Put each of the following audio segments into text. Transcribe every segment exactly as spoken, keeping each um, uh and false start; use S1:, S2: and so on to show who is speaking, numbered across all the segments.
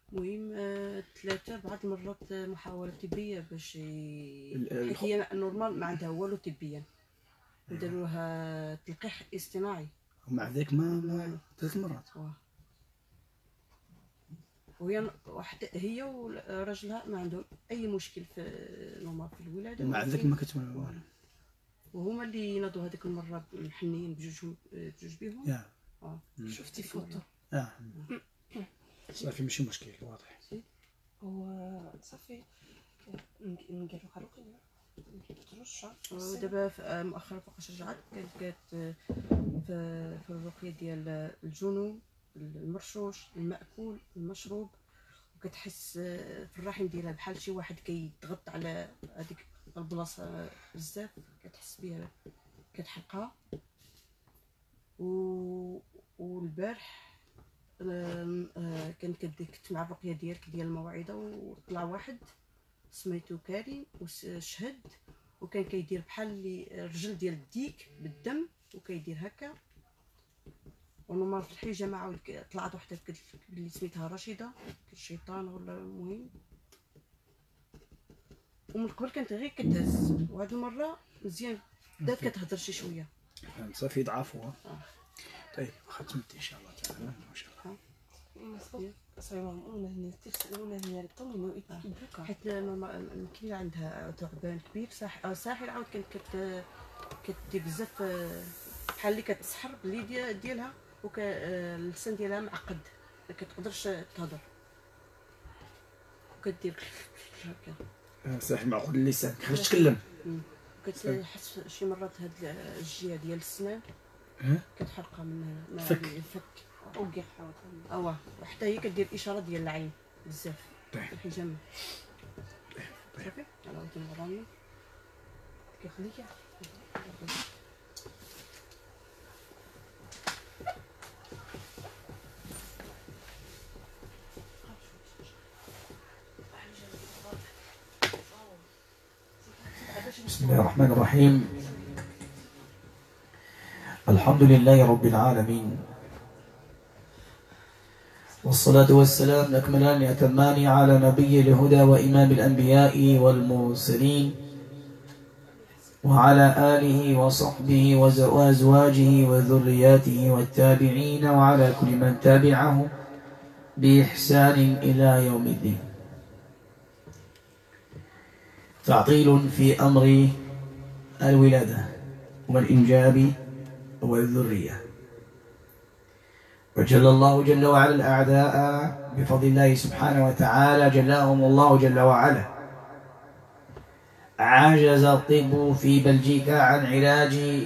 S1: المهم آه، ثلاثة بعض المرات محاولة طبية باش حيت هي نورمال ما عندها والو طبيا، وداروا لها تلقيح اصطناعي
S2: ومع ذلك ما ما ثلاث مرات.
S1: وهي واحد هي وراجلها ما عندهم اي مشكل في نورمال في الولاده،
S2: ومع ذلك ما كتولي والو.
S1: وهما اللي ناضوا هذيك المره محنيين بجوج بجوج بيهم.
S2: يا
S1: اه شفتي فوتو.
S2: اه صافي ماشي مشكل واضح.
S3: هو صافي نديرو خلوق ترشح
S1: دابا مؤخرا فوقاش رجعت كانت كانت في في الرقيه ديال الجنون، المرشوش، المأكول، المشروب، وكتحس في الرحم ديالها بحال شي واحد كيضغط على هذيك البلاصه بزاف، كتحس بها كتحرقها. و والبارح كانت كنت مع الرقيه ديالك ديال الموعظه، وطلع واحد سميتو كريم وشهد، وكان كيدير بحال اللي الرجل ديال الديك بالدم وكيدير هكا. ونورمال في الحيجه ما عاود طلعت وحده اللي سميتها رشيده الشيطان ولا المهم، ومن قبل كانت غير كتهز، وهاد المره مزيان بدات كتهضر شي شويه.
S2: صافي ضعفوها. آه. طيب ختمت ان شاء الله تعالى ما شاء الله.
S1: حيت كاين عندها ثعبان كبير ساحر ساحر عاود كانت كت كدير بزاف بحال اللي كتسحر باللي ديالها، وك اللسان ديالها معقد ما كتقدرش تهضر وكدير
S2: هكا. ساحر معقد اللسان كيفاش تكلم.
S1: كتحس شي مرات هاد الجهه ديال السنان كتحرقها من
S2: الفك
S1: الفك وكيحاول اواه، وحتى هي كدير اشاره ديال العين بزاف في الحجامه. صافي على ود المغراني كيخليك
S4: بسم الله الرحمن الرحيم. الحمد لله رب العالمين، والصلاة والسلام الأكملان الأتمان على نبي الهدى وإمام الأنبياء والمرسلين، وعلى آله وصحبه وأزواجه وذرياته والتابعين، وعلى كل من تابعه بإحسان إلى يوم الدين. تعطيل في أمر الولادة والإنجاب والذرية. وجل الله جل وعلا الأعداء بفضل الله سبحانه وتعالى، جلاهم الله جل وعلا. عجز الطب في بلجيكا عن علاج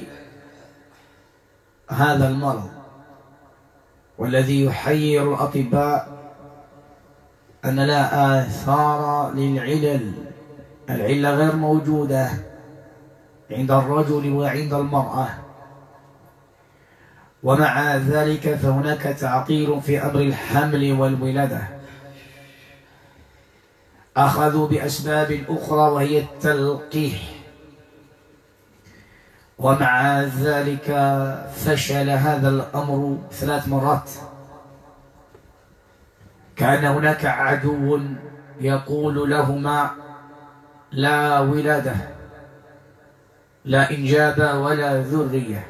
S4: هذا المرض، والذي يحير الأطباء أن لا آثار للعلل، العلة غير موجودة عند الرجل وعند المرأة، ومع ذلك فهناك تعطيل في أمر الحمل والولادة. أخذوا بأسباب أخرى وهي التلقيح، ومع ذلك فشل هذا الأمر ثلاث مرات. كان هناك عدو يقول لهما لا ولادة، لا إنجاب ولا ذرية.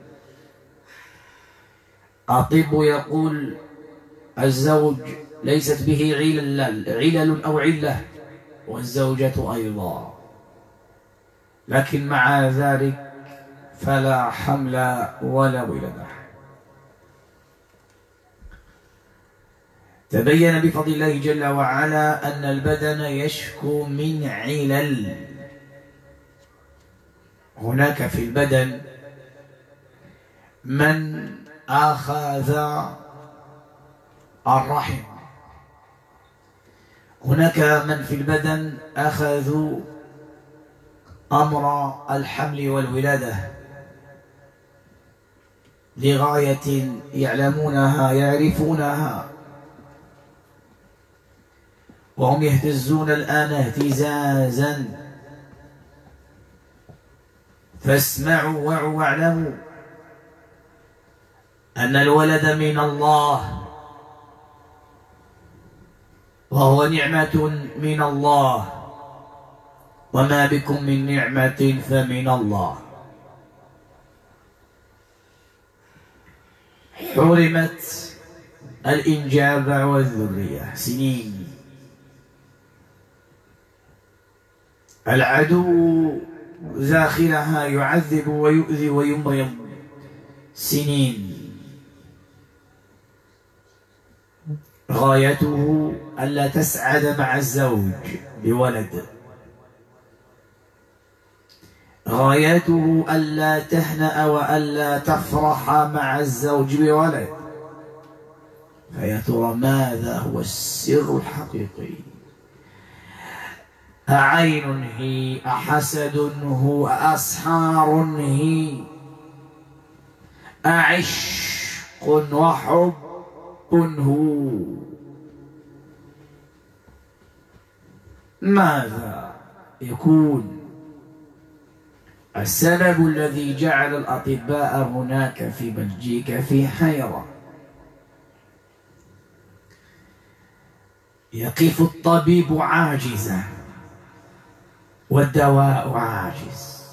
S4: الطب يقول الزوج ليست به علل, علل أو علة، والزوجة أيضا، لكن مع ذلك فلا حمل ولا ولادة. تبين بفضل الله جل وعلا أن البدن يشكو من علل. هناك في البدن من أخذ الرحم، هناك من في البدن أخذوا أمر الحمل والولادة لغاية يعلمونها يعرفونها، وهم يهتزون الآن اهتزازا. فاسمعوا وعوا واعلموا أن الولد من الله، وهو نعمة من الله، وما بكم من نعمة فمن الله. حرمت الإنجاب والذرية سنين. العدو داخلها يعذب ويؤذي ويمرض سنين. غايته ألا تسعد مع الزوج بولد، غايته ألا تهنأ وألا تفرح مع الزوج بولد. فيا ترى ماذا هو السر الحقيقي؟ أعين هي؟ أحسد هو؟ أسحار هي؟ أعشق وحب هو؟ ماذا يكون السبب الذي جعل الأطباء هناك في بلجيكا في حيرة؟ يقف الطبيب عاجزا والدواء عاجز.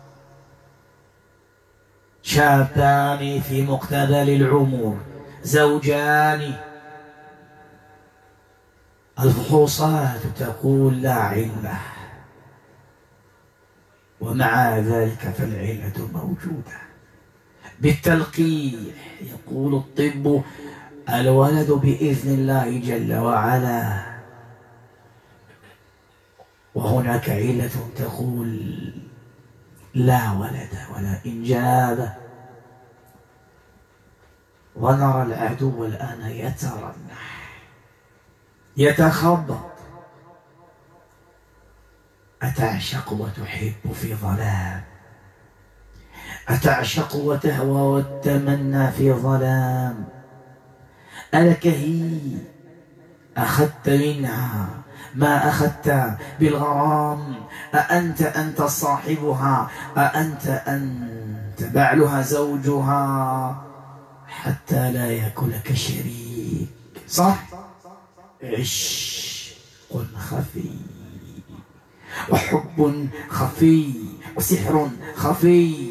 S4: شابان في مقتبل العمر، زوجان، الفحوصات تقول لا علة، ومع ذلك فالعلة موجودة. بالتلقيح يقول الطب الولد بإذن الله جل وعلا، وهناك علة تقول لا ولد ولا إنجاب. ونرى العدو الآن يترنح يتخبط. أتعشق وتحب في ظلام، أتعشق وتهوى وتتمنى في ظلام. ألك هي؟ أخذت منها ما أخذت بالغرام. أأنت أنت صاحبها؟ أأنت أنت بعلها زوجها؟ حتى لا يأكلك شريك. صح؟ عشق خفي وحب خفي وسحر خفي.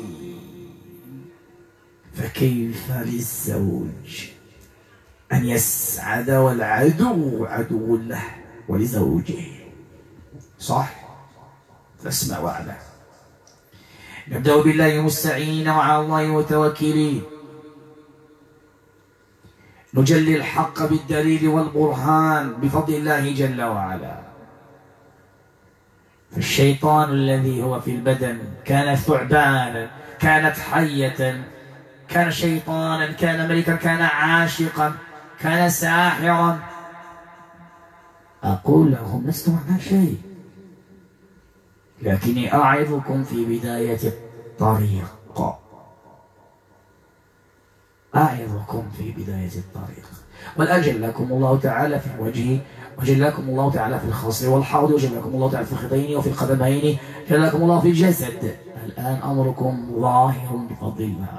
S4: فكيف للزوج أن يسعد والعدو عدو له ولزوجه؟ صح؟ فاسمع واعلم. نبدأ بالله مستعين وعلى الله متوكلين. نجلي الحق بالدليل والبرهان بفضل الله جل وعلا. فالشيطان الذي هو في البدن كان ثعبانا، كانت حية، كان شيطانا، كان ملكا، كان عاشقا، كان ساحرا. أقول لهم لست معنى شيء، لكني أعظكم في بداية الطريق، أعظكم في بداية الطريق. والآن جلكم الله تعالى في الوجه، وجلكم الله تعالى في الخصر والحوض، وجلكم الله تعالى في الخطين وفي القدمين، جلكم الله في الجسد. الآن أمركم ظاهر بفضل الله،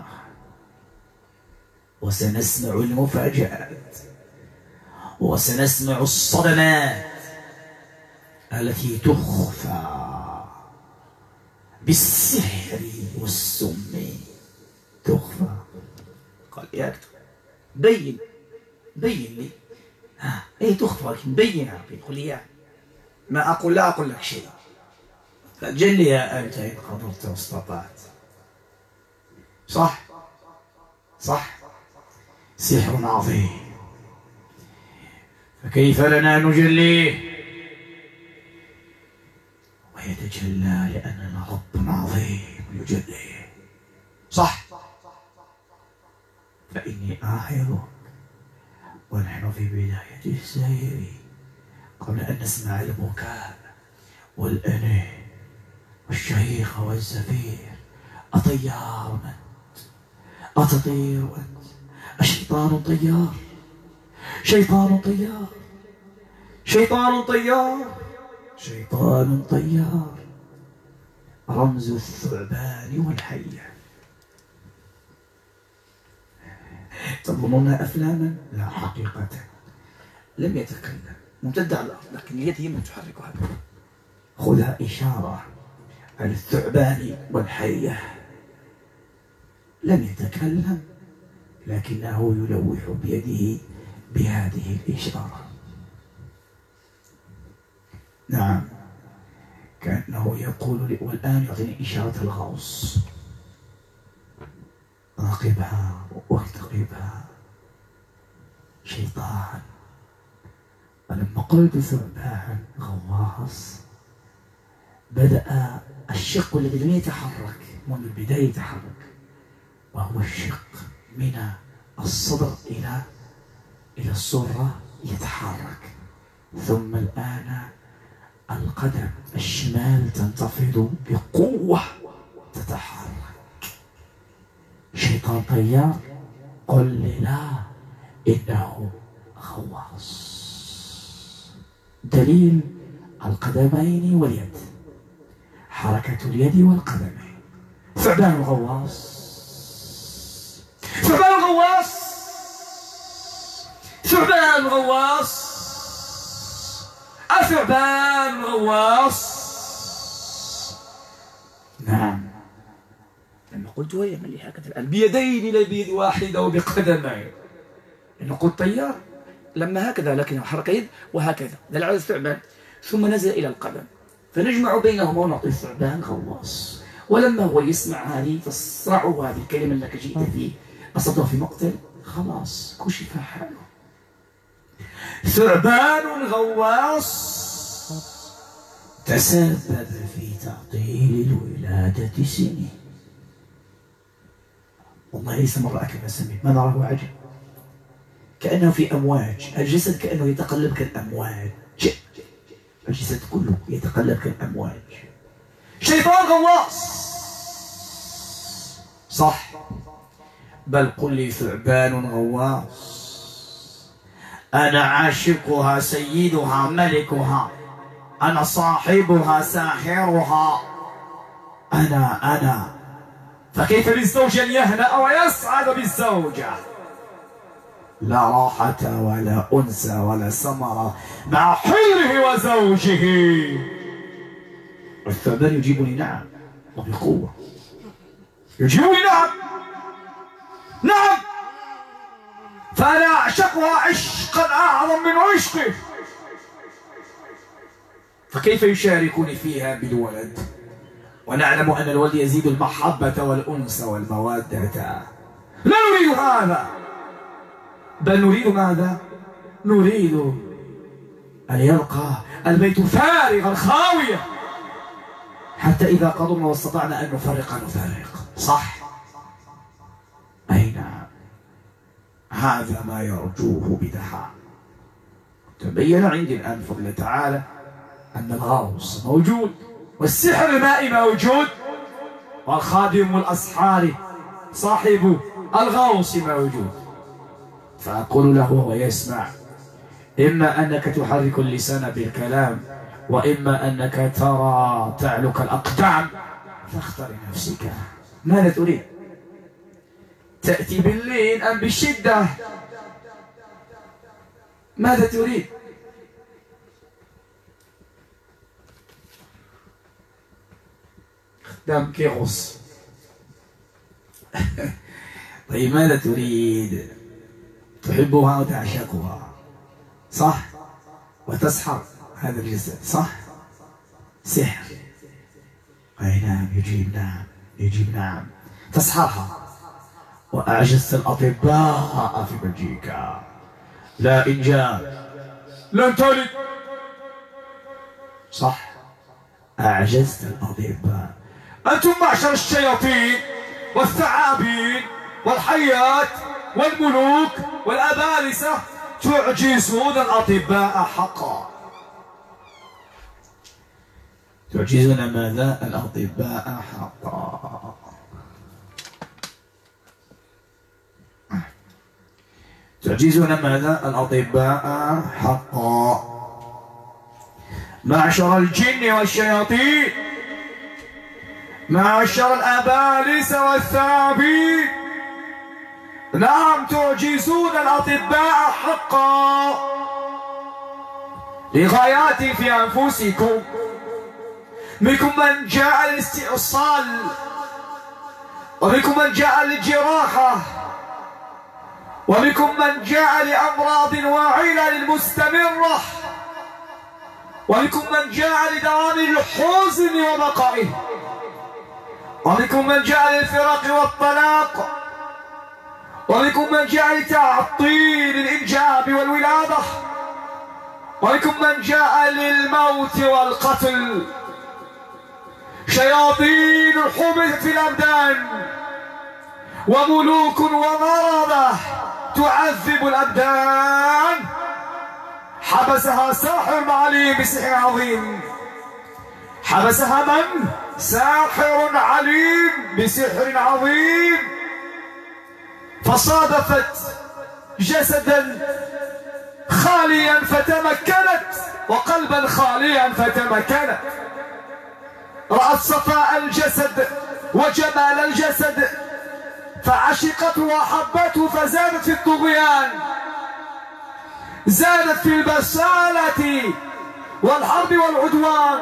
S4: وسنسمع المفاجآت، وسنسمع الصدمات التي تخفى بالسحر والسم، تخفى. قال يا أكتب بين بين لي. ها ايه تخفى، لكن بينها. قل لي يعني ما أقول، لا أقول لك شيء. فجل يا أنت إن قدرت واستطعت. صح صح. سحر عظيم. فكيف لنا نجليه ويتجلى لأننا رب عظيم يجليه؟ صح. فإني أعظك ونحن في بداية السير، قبل أن نسمع البكاء والأنين والشهيق والزفير. أطيار أنت؟ أتطير أنت؟ أشيطان طيار؟ شيطان طيار؟ شيطان طيار؟ شيطان طيار، رمز الثعبان والحية. تظنون أفلاما؟ لا، حقيقة لم يتكلم، ممتدة على الأرض، لكن اليد هي من تحركها. خذها إشارة. الثعبان والحية لم يتكلم، لكنه يلوح بيده بهذه الإشارة. نعم، كأنه يقول، والآن يعطيني إشارة الغوص. راقبها وارتقبها شيطان. ولما قلت ثعبان غواص بدأ الشق الذي لم يتحرك منذ البداية يتحرك، وهو الشق من الصدر إلى إلى السرة يتحرك، ثم الآن القدم الشمال تنتفض بقوة تتحرك. شيطان طيار، قل لي لا، إنه غواص. دليل القدمين واليد، حركة اليد والقدمين. ثعبان الغواص، ثعبان الغواص، ثعبان الغواص، الثعبان الغواص. نعم، لما قلت هي من هكذا الآن بيدين لا بيد واحدة وبقدمين. لأنه قلت طيار لما هكذا، لكن حركة يد وهكذا دل على الثعبان، ثم نزل إلى القدم، فنجمع بينهما ونعطي الثعبان غواص. ولما هو يسمع هذه تصرعه هذه الكلمة أنك جئت في أصدر في مقتل، خلاص كشف حاله. ثعبان غواص تسبب في تعطيل الولادة سنين. والله ليس مرة أكبر سميت، ما نراه عجب، كأنه في أمواج. الجسد كأنه يتقلب كالأمواج، الجسد كله يتقلب كالأمواج. شيطان غواص، صح، بل قل لي ثعبان غواص. أنا عاشقها سيدها ملكها، أنا صاحبها ساحرها، أنا أنا فكيف بالزوج أن يهنأ ويسعد بالزوجة؟ لا راحة ولا أنس ولا سمرة مع حره وزوجه. الثعبان يجيبني نعم وبقوة، يجيبني نعم نعم، فأنا أعشقها عشقا أعظم من عشقه، فكيف يشاركني فيها بالولد؟ ونعلم أن الولد يزيد المحبة والأنس والمودة. لا نريد هذا، بل نريد ماذا؟ نريد أن يبقى البيت فارغا خاويا، حتى إذا قدرنا واستطعنا أن نفرق نفرق. صح؟ أي نعم، هذا ما يرجوه بدحاء. تبين عندي الآن بفضل تعالى أن الغوص موجود، والسحر المائي موجود، والخادم الأسحار صاحب الغوص موجود. فأقول له وهو يسمع: إما أنك تحرك اللسان بالكلام، وإما أنك ترى تعلك الأقدام، فاختر نفسك. ماذا تريد؟ تأتي باللين أم بالشدة؟ ماذا تريد؟ خدام كيغوص. طيب ماذا تريد؟ تحبها وتعشقها، صح؟ وتسحر هذا الجسد، صح؟ سحر. أي نعم، يجيب نعم، يجيب نعم. تسحرها. وأعجزت الأطباء في بلجيكا، لا إنجاب، لن تلد، صح؟ أعجزت الأطباء. أنتم معشر الشياطين والثعابين والحيات والملوك والأبالسة تعجزون الأطباء حقا. تعجزون ماذا؟ الأطباء حقا. تعجزون ماذا؟ الأطباء حقا. معشر الجن والشياطين، معشر الأبالسة والثعابين، نعم تعجزون الأطباء حقا. لغايات في أنفسكم. منكم من جاء للاستئصال، ومنكم من جاء للجراحة، ومنكم من جاء لأمراض وعلل مستمرة، ومنكم من جاء لدوام الحزن وبقائه، ومنكم من جاء للفراق والطلاق، ومنكم من جاء لتعطيل الإنجاب والولادة، ومنكم من جاء للموت والقتل. شياطين حبست في الأبدان، وملوك ومرضة تعذب الأبدان، حبسها ساحر عليم بسحر عظيم. حبسها من؟ ساحر عليم بسحر عظيم. فصادفت جسدا خاليا فتمكنت، وقلبا خاليا فتمكنت. رأت صفاء الجسد وجمال الجسد فعشقته وحبته، فزادت في الطغيان، زادت في البسالة والحرب والعدوان.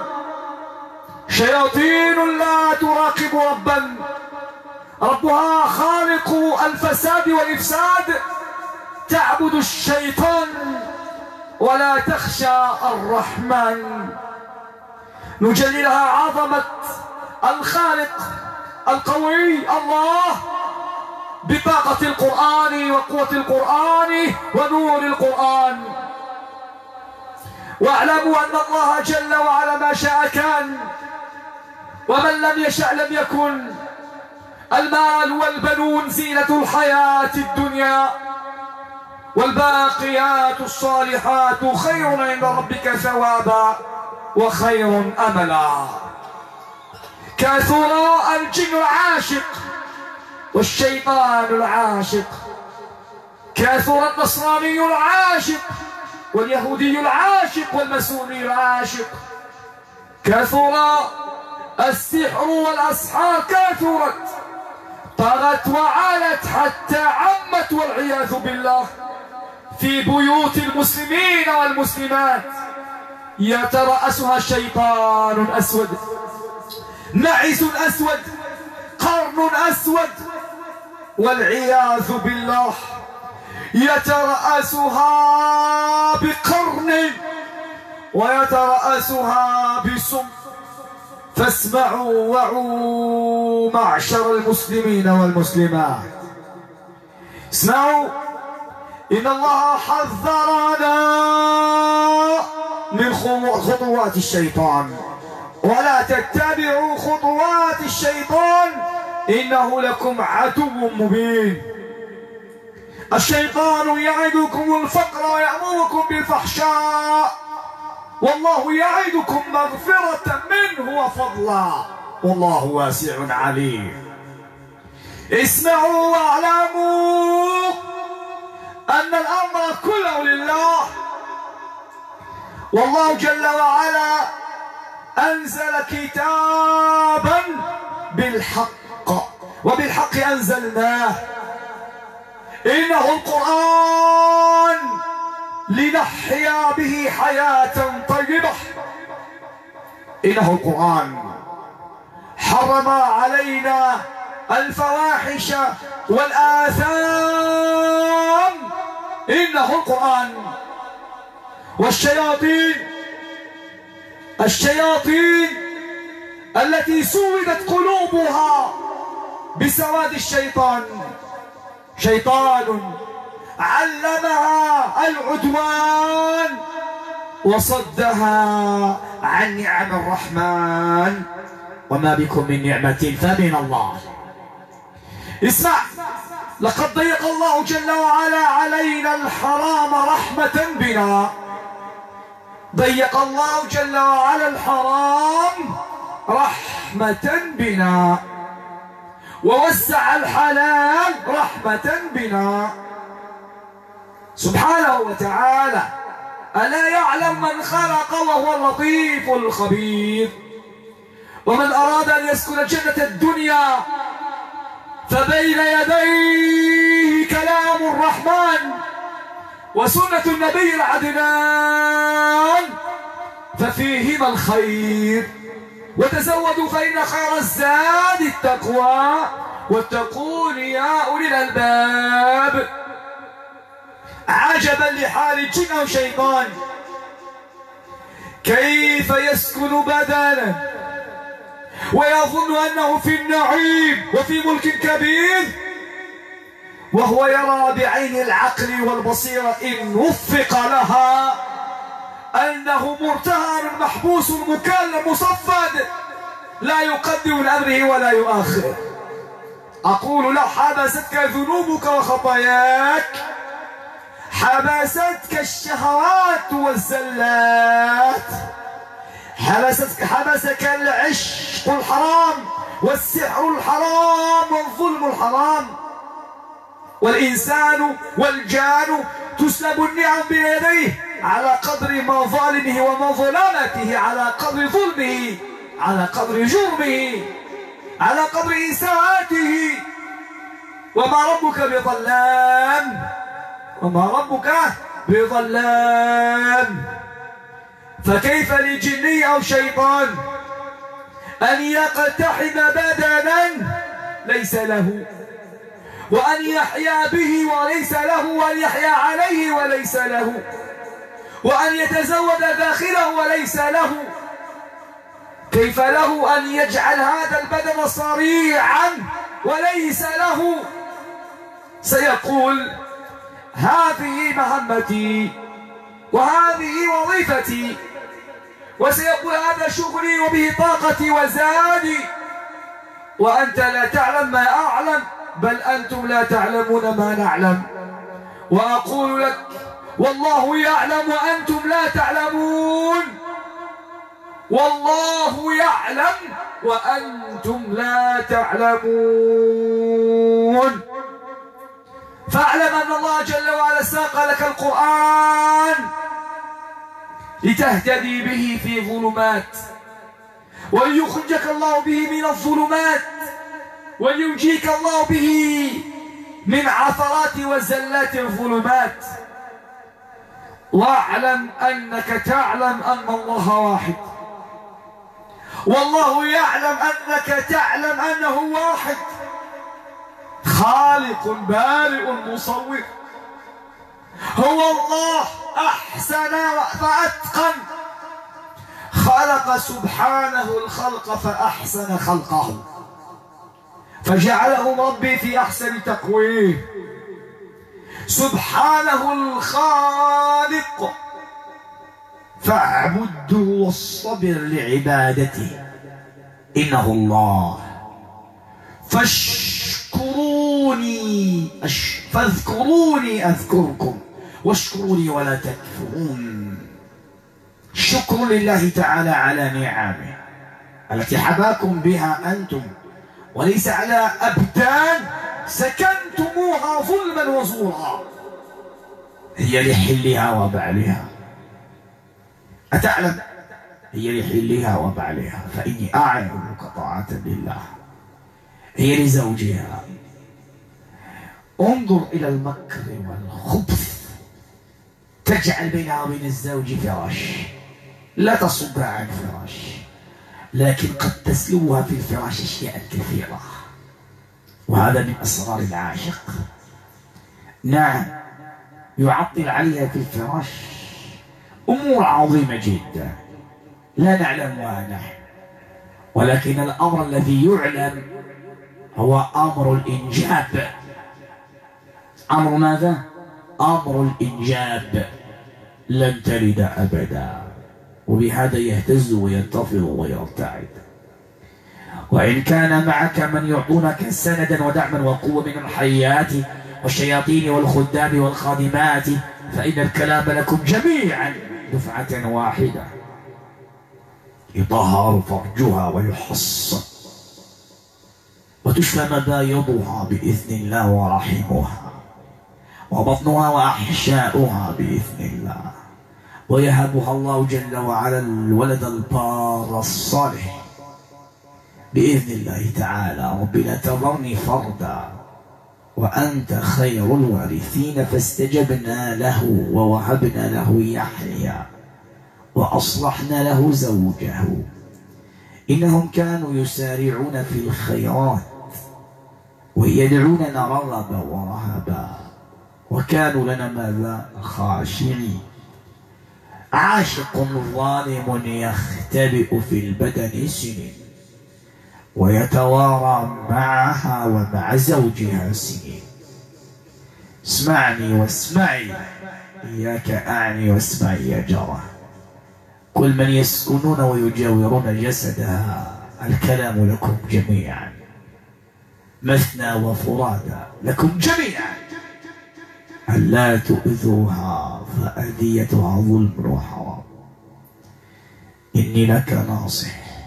S4: شياطين لا تراقب ربا، ربها خالق الفساد والإفساد، تعبد الشيطان ولا تخشى الرحمن. نجللها عظمة الخالق القوي الله بطاقة القرآن وقوة القرآن ونور القرآن. واعلموا أن الله جل وعلا ما شاء كان، ومن لم يشأ لم يكن. المال والبنون زينة الحياة الدنيا، والباقيات الصالحات خير عند ربك ثوابا وخير أملا. كثر الجن العاشق والشيطان العاشق، كثر النصراني العاشق واليهودي العاشق والماسوني العاشق، كثر السحر والأسحار، كثرت طغت وعلت حتى عمت والعياذ بالله في بيوت المسلمين والمسلمات. يترأسها شيطان أسود، نعس أسود، قرن أسود والعياذ بالله. يترأسها بقرن ويترأسها بسم. فاسمعوا وعوا معشر المسلمين والمسلمات، اسمعوا، إن الله حذرنا من خطوات الشيطان، ولا تتبعوا خطوات الشيطان إنه لكم عدو مبين. الشيطان يعدكم الفقر ويأمركم بالفحشاء، والله يعدكم مغفرة منه وفضلا، والله واسع عليم. اسمعوا واعلموا أن الأمر كله لله، والله جل وعلا أنزل كتابا بالحق، وبالحق أنزلناه. إنه القرآن لنحيا به حياة طيبة. إنه القرآن حرم علينا الفواحش والآثام. إنه القرآن. والشياطين الشياطين التي سودت قلوبها بسواد الشيطان، شيطان علمها العدوان وصدها عن نعم الرحمن، وما بكم من نعمة فمن الله. اسمع، لقد ضيق الله جل وعلا علينا الحرام رحمة بنا. ضيق الله جل وعلا الحرام رحمة بنا، ووسع الحلال رحمة بنا سبحانه وتعالى. ألا يعلم من خلق وهو اللطيف الخبير؟ ومن أراد أن يسكن جنة الدنيا فبين يديه كلام الرحمن وسنة النبي العدنان فيهما الخير. وتزودوا فإن خير الزاد التقوى واتقون يا أولي الألباب. عجبا لحال الجن أو شيطان، كيف يسكن بدنا ويظن أنه في النعيم وفي ملك كبير، وهو يرى بعين العقل والبصيرة إن وفق لها أنه مرتهن محبوس مكلم مصفد لا يقدم لأمره ولا يؤخر. أقول لو حبستك ذنوبك وخطاياك، حبستك الشهوات والزلات، حبستك حبسك العشق الحرام والسحر الحرام والظلم الحرام، والإنسان والجان تسلب النعم بيديه على قدر مظالمه ومظلمته، على قدر ظلمه، على قدر جرمه، على قدر إساءته. وما ربك بظلام، وما ربك بظلام. فكيف لجني أو شيطان أن يقتحم بدنا ليس له، وأن يحيا به وليس له، وأن يحيا عليه وليس له، وأن يتزود داخله وليس له؟ كيف له أن يجعل هذا البدن صريعا وليس له؟ سيقول هذه مهمتي وهذه وظيفتي، وسيقول هذا شغلي وبه طاقتي وزادي، وأنت لا تعلم ما أعلم، بل أنتم لا تعلمون ما نعلم. وأقول لك والله يعلم وأنتم لا تعلمون، والله يعلم وأنتم لا تعلمون. فاعلم أن الله جل وعلا ساق لك القرآن لتهتدي به في ظلمات، وليخرجك الله به من الظلمات، ولينجيك الله به من عثرات وزلات الظلمات. واعلم أنك تعلم أن الله واحد، والله يعلم أنك تعلم أنه واحد، خالق بارئ مصور. هو الله أحسن فأتقن، خلق سبحانه الخلق فأحسن خلقه، فجعلهم ربي في أحسن تقويم. سبحانه الخالق فاعبده واصطبر لعبادته، إنه الله. فاشكروني فاذكروني أذكركم واشكروني ولا تكفرون. شكر لله تعالى على نعمه التي حباكم بها أنتم، وليس على أبدان سكنتموها ظلما وزورا، هي لحلها وبعلها. أتعلم؟ هي لحلها وبعلها، فإني أعلمك طاعة لله. هي لزوجها. انظر إلى المكر والخبث، تجعل بينها وبين الزوج فراش، لا تصب عن فراش، لكن قد تسلوها في الفراش أشياء كثيرة، وهذا من أسرار العاشق. نعم، يعطل عليها في الفراش أمور عظيمة جدا لا نعلمها نحن، ولكن الأمر الذي يعلم هو أمر الإنجاب. أمر ماذا؟ أمر الإنجاب. لن تلد أبدا، وبهذا يهتز وينتفض ويرتعد. وإن كان معك من يعطونك سندا ودعما وقوة من الحيات والشياطين والخدام والخادمات، فإن الكلام لكم جميعا دفعة واحدة. يطهر فرجها ويحصن وتشفى مبايضها بإذن الله ورحمها، وبطنها وأحشاؤها بإذن الله، ويهبها الله جل وعلا الولد البار الصالح بإذن الله تعالى. رب لا تذرني فردا وأنت خير الوارثين، فاستجبنا له ووهبنا له يحيى وأصلحنا له زوجه إنهم كانوا يسارعون في الخيرات ويدعوننا رغبا ورهبا وكانوا لنا ماذا؟ خاشعين. عاشق ظالم يختبئ في البدن سنين ويتوارى معها ومع زوجها سنين. اسمعني واسمعي، إياك أعني واسمعي يا جارة. كل من يسكنون ويجاورون جسدها الكلام لكم جميعا، مثنى وفرادا لكم جميعا، ألا تؤذوها فأذيتها ظلم وحرام. إني لك ناصح،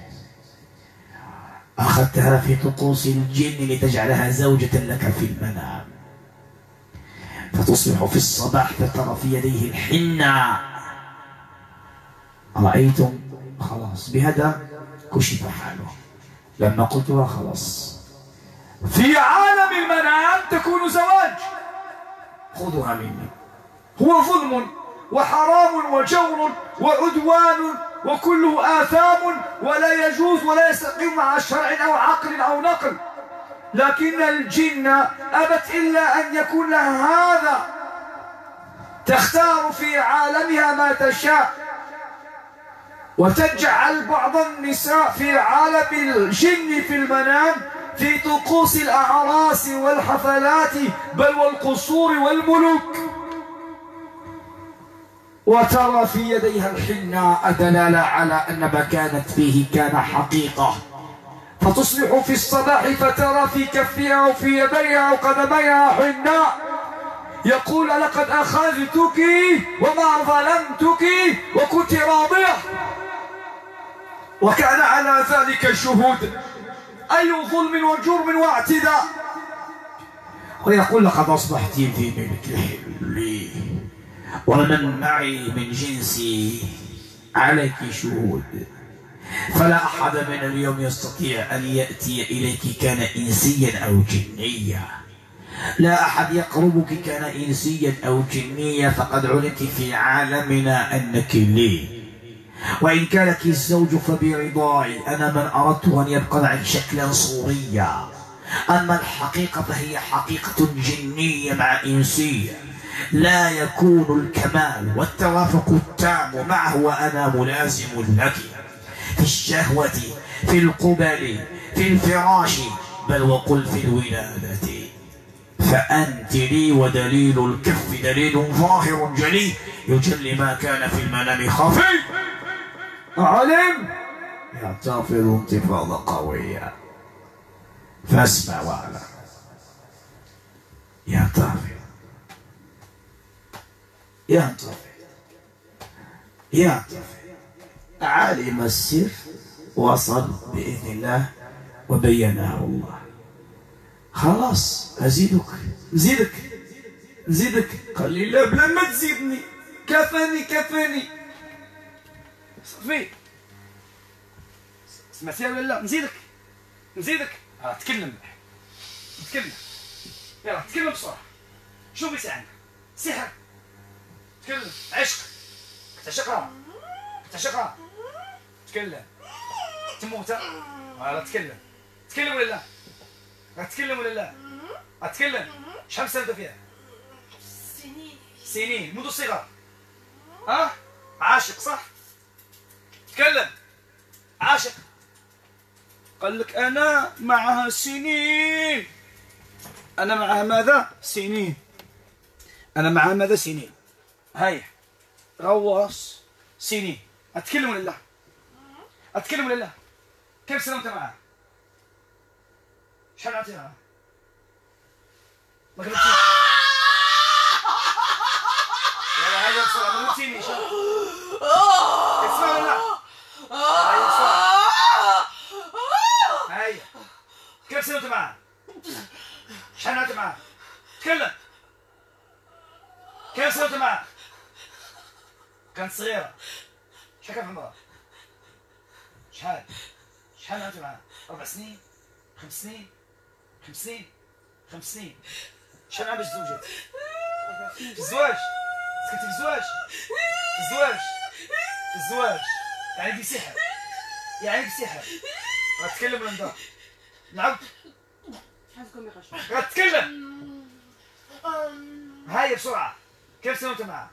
S4: أخذتها في طقوس الجن لتجعلها زوجة لك في المنام، فتصبح في الصباح فترى في يديه الحنة. رأيتم؟ خلاص بهذا كشف حاله. لما قلتها خلاص في عالم المنام تكون زواج. خذوها مني، هو ظلم وحرام وجور وعدوان وكله آثام ولا يجوز ولا يستقيم مع شرع أو عقل أو نقل، لكن الجن أبت إلا أن يكون لها هذا. تختار في عالمها ما تشاء وتجعل بعض النساء في عالم الجن في المنام في طقوس الأعراس والحفلات بل والقصور والملوك، وترى في يديها الحناء دلالة على أن ما كانت فيه كان حقيقة. فتصبح في الصباح فترى في كفها وفي يديها وقدميها حناء، يقول لقد أخذتك وما ظلمتك وكنت راضية، وكان على ذلك شهود. أي ظلم وجرم واعتداء. ويقول لقد أصبحت في ملك حلي ومن معي من جنسي عليك شهود، فلا أحد من اليوم يستطيع أن يأتي إليك كان إنسيا أو جنيا، لا أحد يقربك كان إنسيا أو جنيا، فقد علمت في عالمنا أنك لي، وإن كان لك الزوج فبرضاي، أنا من أردت أن يبقى معك شكلا صوريا، أما الحقيقة فهي حقيقة جنية مع إنسية، لا يكون الكمال والتوافق التام معه وأنا ملازم لك في الشهوة في القبل في الفراش بل وقل في الولادة، فأنت لي ودليل الكف دليل ظاهر جلي يجلي ما كان في المنام خفي. علم يعترض انتفاضة قوية، فاسمع واعلم. يعترض يعترض يعترض علم السر وصل بإذن الله وبينه الله. خلاص أزيدك نزيدك نزيدك. قال لي لا بلا ما تزيدني، كفاني كفاني صافي. سمعتيها ولا لا؟ نزيدك نزيدك. ها تكلم تكلم يلا تكلم بسرعة. شنو بغيتي عندك؟ سحر تكلم. عشق تعشقها تعشقها تكلم. تموت ها تكلم تكلم ولا لا؟ غتكلم ولا لا؟ غتكلم. شحال سنة فيها؟
S3: سنين
S4: سنين منذ الصغر. ها عاشق صح؟ تكلم. عاشق. قال لك أنا معها سنين. أنا معها ماذا؟ سنين. أنا معها ماذا؟ سنين. هاي غواص سنين. أتكلم ولا لا؟ أتكلم ولا لا؟ كم سنة وأنت معها؟ شحال عطيها؟ ما غلبتيش. يلا هيا بسرعة ما غلبتينيش. تسمع ولا لا؟ هيا بسرعة. هيا كم سنة وأنت معها؟ شحال عطيها معها؟ تكلم. كم سنة وأنت معها؟ كانت صغيرة. شحال كان عمرها؟ شحال؟ شحال عطيها معها؟ أربع سنين؟ خمس سنين؟ خمس سنين؟ خمس سنين. شحال عام باش تزوجت؟ في الزواج؟ سكنتي في الزواج؟ في الزواج؟ في الزواج يعني بسحر، يعني بسحر. غتكلم ولا نضرب؟ نعم
S1: حاسكم يخشوا.
S4: غتكلم. هيا بسرعة. كم سنة وانت معاه؟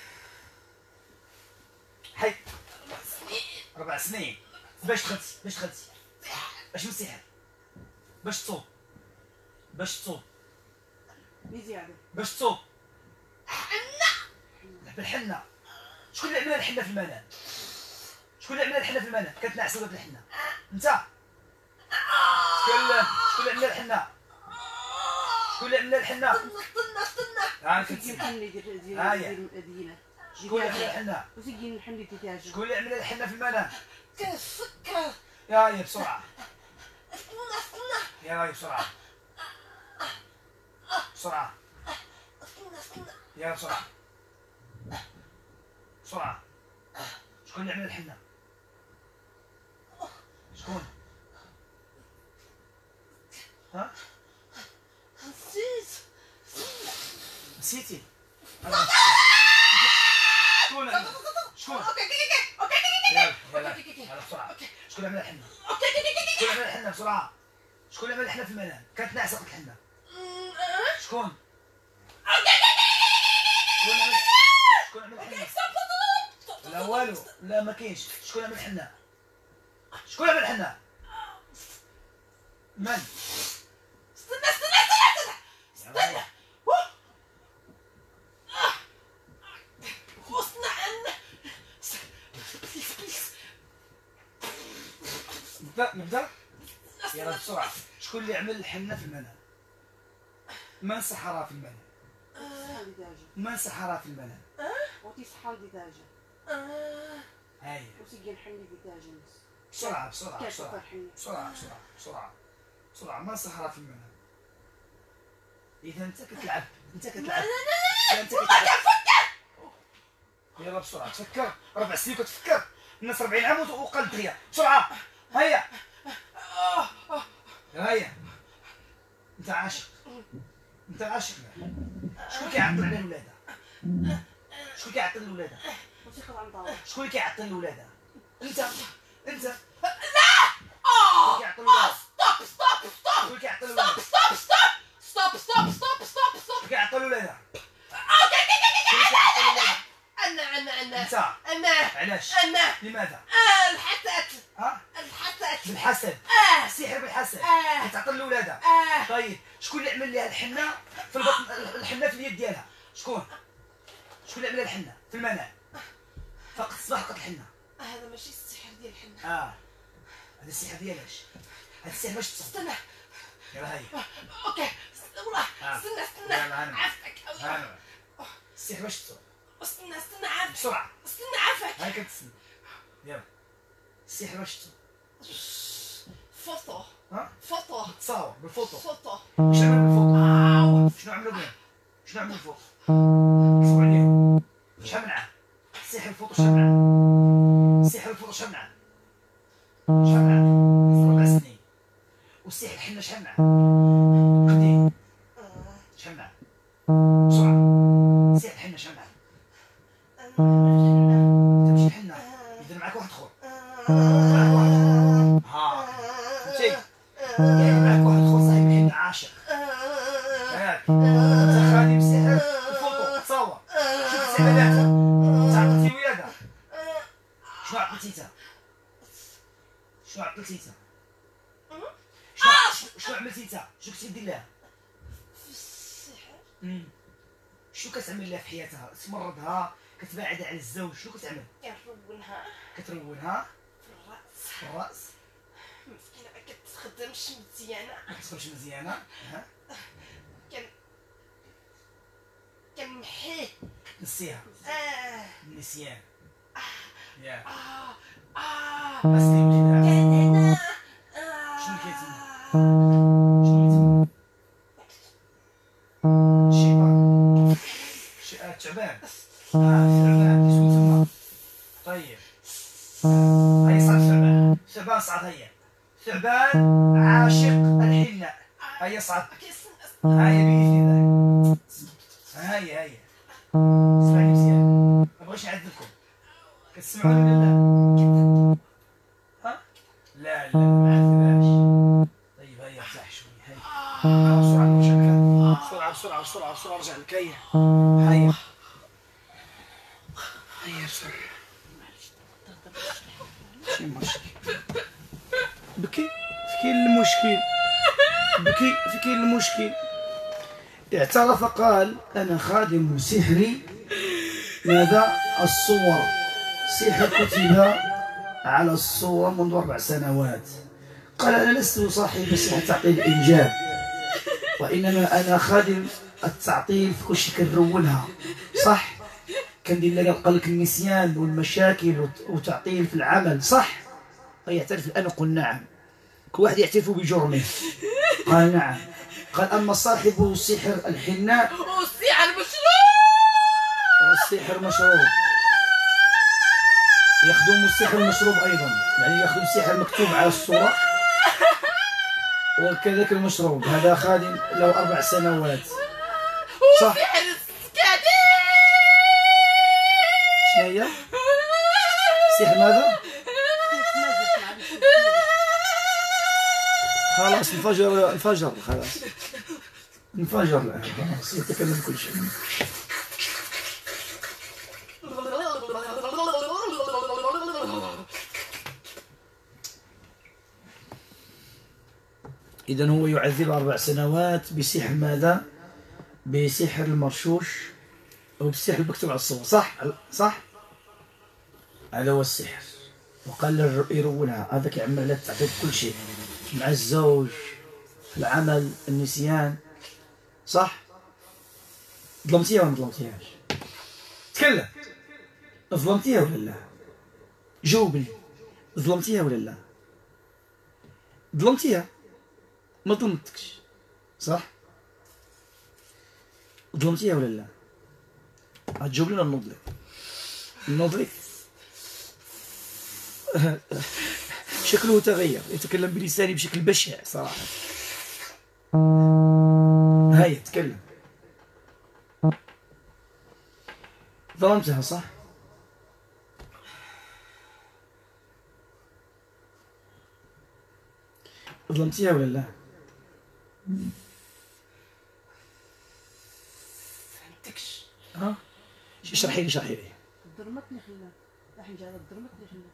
S4: حي أربع سنين. باش دخلتي؟ باش دخلتي؟ باش من السحر؟ باش تصوم؟ باش تصوم؟
S1: بزيادة.
S4: باش تصوم؟ بالحنة. شكون اللي عمل الحنة في المنام؟ شكون اللي عمل الحنة في المنام؟ كانت ناعسة ولا بالحنة؟ أنت؟ تكلم. شكون اللي عمل الحنة؟ شكون اللي عمل الحنة؟
S3: استنى استنى
S4: ها
S1: وسيدي
S4: كنت.
S1: نحملي ديال ديال
S4: هايا.
S1: ديال المدينة.
S4: شكون اللي عمل الحنة؟
S1: وسيدي نحملي ديال
S4: شكون اللي عمل الحنة في المنام؟
S3: كنفكر.
S4: يا هيا بسرعة.
S3: استنى استنى
S4: يا هيا بسرعة. بسرعة.
S3: استنى استنى
S4: يا بسرعة. بسرعة. شكون اللي عمل الحنة؟ شكون؟ ها؟
S3: نسيت.
S4: نسيتي؟ أنا نسيت. شكون عمل؟ شكون؟
S3: اوكي اوكي اوكي
S4: يلا يلا يلا بسرعة. شكون اللي عمل الحنة؟ شكون اللي عمل الحنة بسرعة؟ شكون اللي عمل الحنة في المنام؟ كانت ناعسة قلت الحنة. شكون؟ شكون عمل شكون عمل الحنة؟ لا والو، لا ما كاينش. شكون عمل الحنة؟ شكون عمل الحنة؟ من؟
S3: استنى استنى استنى استنى
S4: يلا.
S3: واصنع عنا. بليز بليز.
S4: نبدا نبدا. يلا بسرعة. شكون اللي عمل الحنة في المنام؟ من سحرها في المنام؟
S1: صحة لداجة.
S4: من سحرها في المنام؟
S1: وتي صحة لداجة.
S4: هاي
S1: وسيدي نحملي ديال جنس.
S4: بسرعة بسرعة
S1: كاش
S4: بسرعة
S1: فرحني.
S4: بسرعة بسرعة بسرعة بسرعة. من سحرها في المنام؟ إذا أنت كتلعب أنت كتلعب إذا أنت كتلعب. يلا بسرعة تفكر. ربع سنين كتفكر. الناس أربعين عام وقال دغيا. بسرعة. هيا هيا. أنت عاشق. أنت عاشق. شكون كيعطل على الولادة؟ شكون كيعطل الولادة؟
S1: وثيقة عن طاوة.
S4: شكون اللي كيعطل الولادة؟ أنت أنت
S3: اه
S4: كيعطل الولادة.
S3: ستوب ستوب ستوب
S4: شكون اللي كيعطل الولادة؟
S3: ستوب ستوب ستوب ستوب ستوب ستوب.
S4: شكون اللي كيعطل الولادة؟
S3: اوكي
S4: شكون اللي كيعطل الولادة؟
S3: انا انا انا
S4: أنت.
S3: انا
S4: علاش؟
S3: انا
S4: لماذا؟
S3: آه، الحسد
S4: ها؟
S3: الحسد
S4: بالحسد.
S3: اه
S4: السحر بالحسد.
S3: آه.
S4: كتعطل الولادة.
S3: اه
S4: طيب شكون اللي عمل لها الحنة في البطن؟ الحنة في اليد ديالها شكون؟ شكون اللي عمل لها الحنة في المنام؟ فقط الصباح لقات الحنة.
S3: هذا ماشي السحر ديال الحنة.
S4: اه هذا السحر ديالاش؟ هذا السحر باش تصب.
S3: استنى
S4: يلا هاي.
S3: اوكي استنى والله
S4: آه.
S3: استنى استنى
S4: يلا هانم.
S3: عافاك الله.
S4: هانم. السحر باش تصب.
S3: استنى استنى عافاك
S4: بسرعة.
S3: استنى عافاك.
S4: هاي كتسنى. يلا. السحر باش تصب.
S3: فوتو
S4: ها؟
S3: فوتو
S4: تصاور بالفوطو.
S3: فوتو.
S4: واش عملوا بالفوطو؟
S3: آه.
S4: شنو عملوا بهم؟ شنو عملوا بالفوطو؟ شوفوا عليهم. شحال من عام؟ السحر الفوطو شحال من عام؟ السحر الفوطو شحال من عام؟ شحال من عام؟ ربع سنين. والسحر الحنة شحال من عام؟ قديم. شحال من عام؟ بسرعة. السحر الحنة شحال من عام؟ تمشي الحنة يدير معاك واحد خويا. معاك واحد خويا. ها فهمتي؟ يعني معاك واحد خويا صاحب الحنة عاشق. ياك انت خادم سحر الفوطو تصور. شنو تعمل انت؟ تعطلتي ولادة. شنو عطلتي انت؟ شنو عطلتي انت؟ شنو شنو عملتي انت؟ شنو كنتي دير لها؟
S3: في السحر
S4: مم. شنو كتعمل لها في حياتها؟ تمرضها، كتبعد على الزوج، شنو كتعمل؟
S3: كنرونها
S4: كترونها
S3: في الراس.
S4: في الراس.
S3: مسكينة ما كتخدمش مزيانة.
S4: ما كتخرجش مزيانة. ها
S3: كن كنمحيه.
S4: نسيها.
S3: اه
S4: النسيان. ياك
S3: اه اه
S4: اسلي وليدها.
S3: كان هنا. آه.
S4: شنو كيتم؟ شنو كيتم؟ الشيطان. شي- آه، التعبان. اه الثعبان شنو تما؟ طيب هاي صعد ثعبان. ثعبان صعد. هيا ثعبان عاشق الحنة. هيا صعد.
S3: اوكي استنى استنى.
S4: هيا بإذن الله. هيا هيا اسمعني مزيان. ما بغيتش نعذبكم. كتسمع كتسمعوني ولا لا؟ ها؟ لا لا ما عرفناش. طيب هيا ارتاح شويه هيا. بسرعه نرجع للكاية. بسرعه بسرعه بسرعه بسرعه ارجع للكاية. هيا هيا بسرعه. ماشي مشكل. بكي فكين المشكل. بكي فكين المشكل. اعترف قال أنا خادم سحري. ماذا؟ الصور. سحر كتب على الصور منذ أربع سنوات. قال أنا لست صاحب سحر تعطيل الإنجاب، وإنما أنا خادم التعطيل في كل شيء كنرولها صح. كندير لك قلق النسيان والمشاكل وتعطيل في العمل صح. يعترف الآن قل نعم. كل واحد يعترف بجرمه. قال نعم. قال أما صاحب سحر الحناء
S3: والسحر مشروب.
S4: والسحر مشروب. يخدم السحر المشروب أيضا، يعني يخدم السحر مكتوب على الصورة وكذلك المشروب. هذا خادم له أربع سنوات صح.
S3: وسحر السكادي.
S4: شنو هي؟ سحر ماذا؟ خلاص انفجر انفجر خلاص انفجر الآن خلاص يتكلم كل شيء. إذا هو يعذب أربع سنوات بسحر ماذا؟ بسحر المرشوش أو بسحر المكتوب على الصور صح؟ صح؟ هذا هو السحر. وقال يرونها هذاك يعمل لها تعطيك كل شيء مع الزوج العمل النسيان صح. ظلمتيها ولا ما ظلمتيهاش؟ تكلم. ظلمتيها ولا لا؟ جاوبني. ظلمتيها ولا لا؟ ظلمتيها ما ظلمتكش صح. ظلمتيها ولا لا؟ غتجاوب لنا نوض لك نوض لك. شكله تغير يتكلم بلساني بشكل بشع صراحة. هيا تكلم. ظلمتها صح؟ ظلمتيها ولا لا؟
S3: فهمتكش.
S4: ها؟ اشرحي لي اشرحي لي.
S1: ضرمتني خلات راح نجي على ضرمتني خلات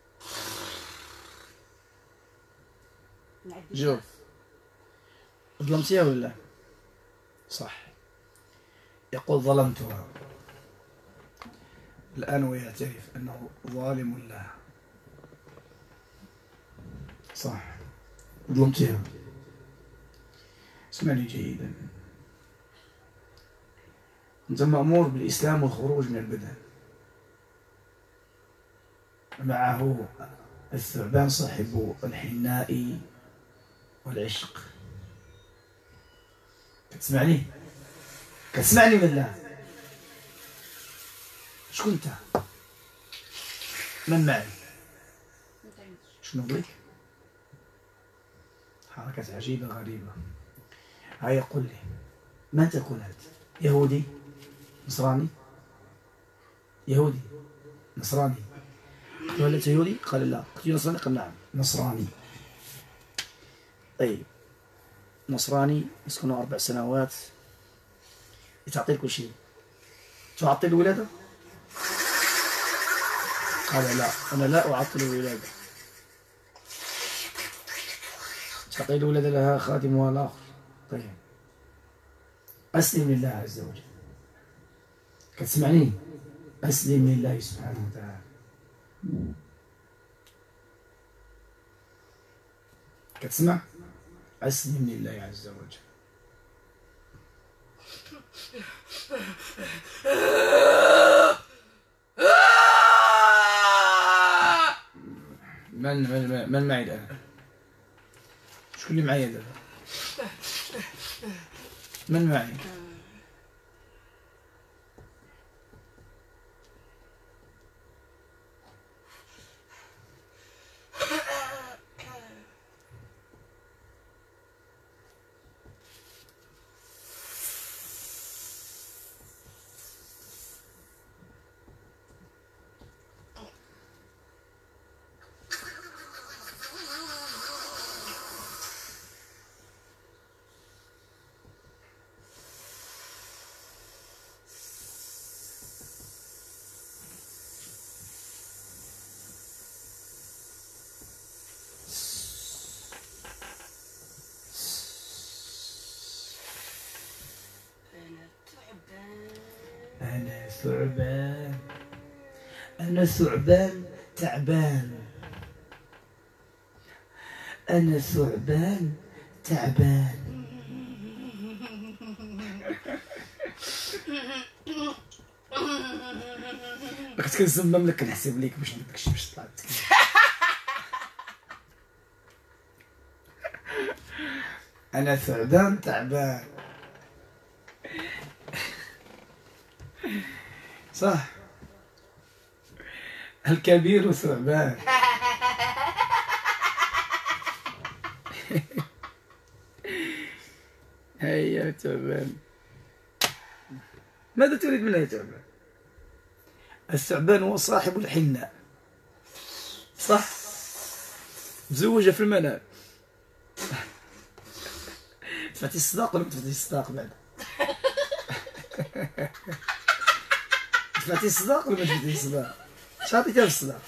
S1: نعدي.
S4: جاوب. ظلمتيها ولا لا؟ صح. يقول ظلمتها. الآن هو يعترف أنه ظالم لها صح. ظلمتها. اسمعني جيدا. أنت مأمور بالإسلام والخروج من البدن. معه الثعبان صاحب الحناء والعشق. كتسمعني؟ كتسمعني ولا لا؟ شكون انت؟ من معي؟ شنو بك؟ حركات عجيبة غريبة. هيا قل لي من تكون أنت؟ يهودي؟ نصراني؟ يهودي؟ نصراني؟ قلت له أنت يهودي؟ قال لا. قلت له نصراني؟ قال نعم نصراني. طيب نصراني يسكن أربع سنوات يتعطي كل شيء. تعطي الولادة؟ قال لا أنا لا أعطل الولادة. تعطي الولادة لها خادمها الآخر. طيب أسلم لله عز وجل. كتسمعني؟ أسلم لله سبحانه وتعالى. كتسمع؟ أسلم لله عز وجل. من من من معي الآن؟ شكون اللي معايا دابا؟ من معي؟ ثعبان أنا ثعبان تعبان أنا ثعبان تعبان. كنت كنسمم لك كنحسب ليك باش ندكش باش طلعت. أنا ثعبان تعبان صح. الكبير ثعبان. هيا ثعبان. ماذا تريد منه يا ثعبان؟ الثعبان هو صاحب الحناء صح. مزوجة في المنام. تفتحي الصداق ولا ما تفتحيش الصداق بعد؟ تفتحي الصداق ولا ما تفتحيش الصداق؟ اش عطيتيها في الصداق؟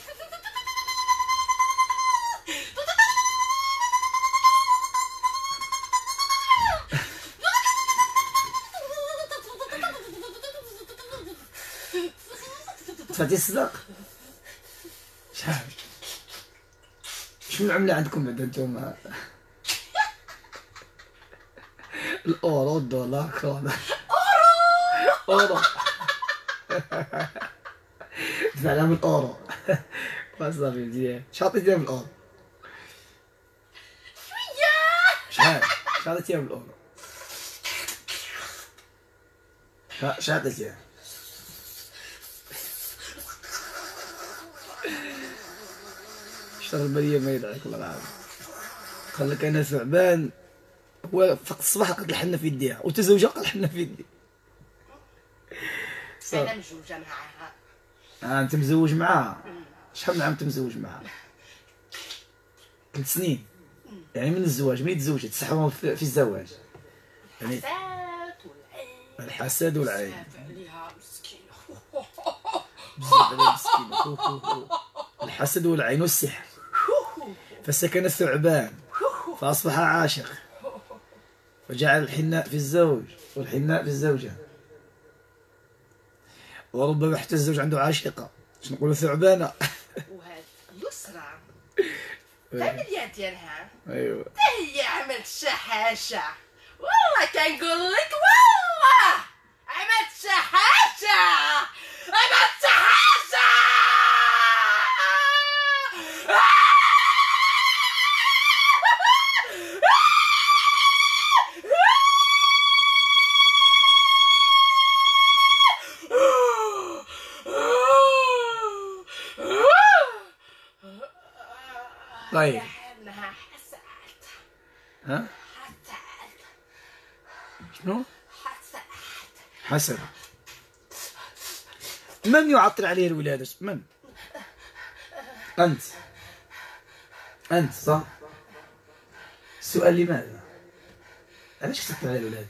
S4: تفتحي الصداق؟ شحال؟ شنو العملة عندكم بعدا نتوما؟ الأورو الدولار كرونا. أورو أورو دفعناها بالأورو. صافي مزيان. شحال عطيتيها بالأورو؟
S3: شوية.
S4: شحال؟ شحال عطيتيها بالأورو؟ شحال عطيتيها؟ شر البلية ما يدعيك الله العظيم. قال لك أنا ثعبان. هو فقط الصباح لقيت الحنة في يديها وتزوجها لقى الحنة في يدي.
S3: أنا مزوجة معاها.
S4: آه أنت مزوج معاها؟ شحال من عام أنت مزوج معاها؟ ثلاث سنين. يعني من الزواج من تزوجت تسحبهم في الزواج. يعني
S3: الحسد والعين.
S4: الحسد والعين.
S3: بزاف عليها مسكينة.
S4: بزاف عليها مسكينة. الحسد والعين والسحر. فسكن الثعبان فأصبح عاشق وجعل الحناء في الزوج والحناء في الزوجة. وربما حتى الزوج عنده عاشقة باش نقولوا ثعبانة.
S3: وهاد يسرى فاميليا ديالها.
S4: ايوا
S3: هي عملت شي حاجة والله كنقول لك والله عملت شي حاجة عملت شي حاجة.
S4: طيب
S3: انها حسد.
S4: ها
S3: حسد.
S4: شنو؟
S3: حسد.
S4: حسد. من يعطل عليه الولادة؟ من؟ أنت أنت صح؟ السؤال لماذا؟ علاش تعطل على الولاد؟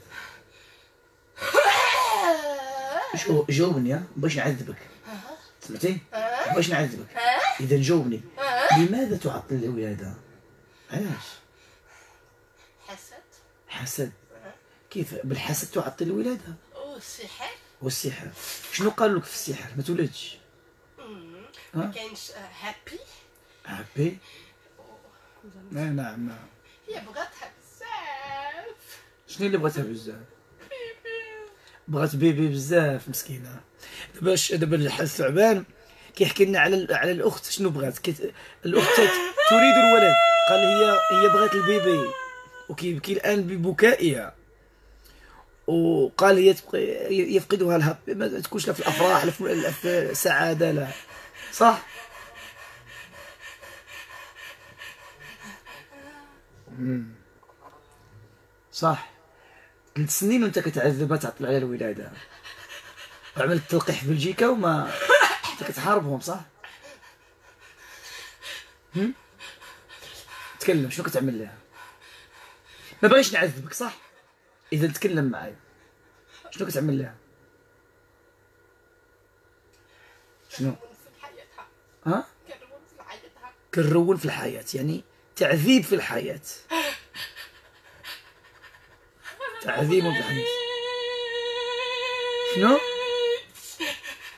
S4: شو جاوبني باش نعذبك. سمعتي؟ باش نعذبك. إذا جاوبني لماذا تعطل الولادة؟ علاش؟
S3: حسد.
S4: حسد. كيف بالحسد تعطل الولادة؟
S3: والسحر.
S4: والسحر. شنو قالوا لك في السحر؟ ما تولدش.
S3: ما كاينش هابي.
S4: هابي؟ نعم نعم.
S3: هي بغاتها بزاف.
S4: شنو اللي بغاتها بزاف؟ بغات بيبي بزاف مسكينه. دابا دابا الثعبان كيحكي لنا على على الاخت شنو بغات. كت... الاخت تريد الولد. قال هي هي بغات البيبي وكيبكي الان ببكائها. وقال هي تبقى يفقدها الهب ما تكونش لا في الافراح لا في السعاده لا صح. امم صح. ثلاث سنين وانت كتعذبها تعطل على الولاده. عملت تلقيح في بلجيكا وما انت كتحاربهم صح. هم؟ تكلم شنو كتعمل لها؟ ما بغيتش نعذبك صح. اذا تكلم معايا شنو كتعمل لها؟ شنو؟
S3: في حياتها.
S4: ها؟
S3: كنرون في حياتها.
S4: كنرون في الحياه يعني تعذيب في الحياه. تعذيب في الحياه. شنو؟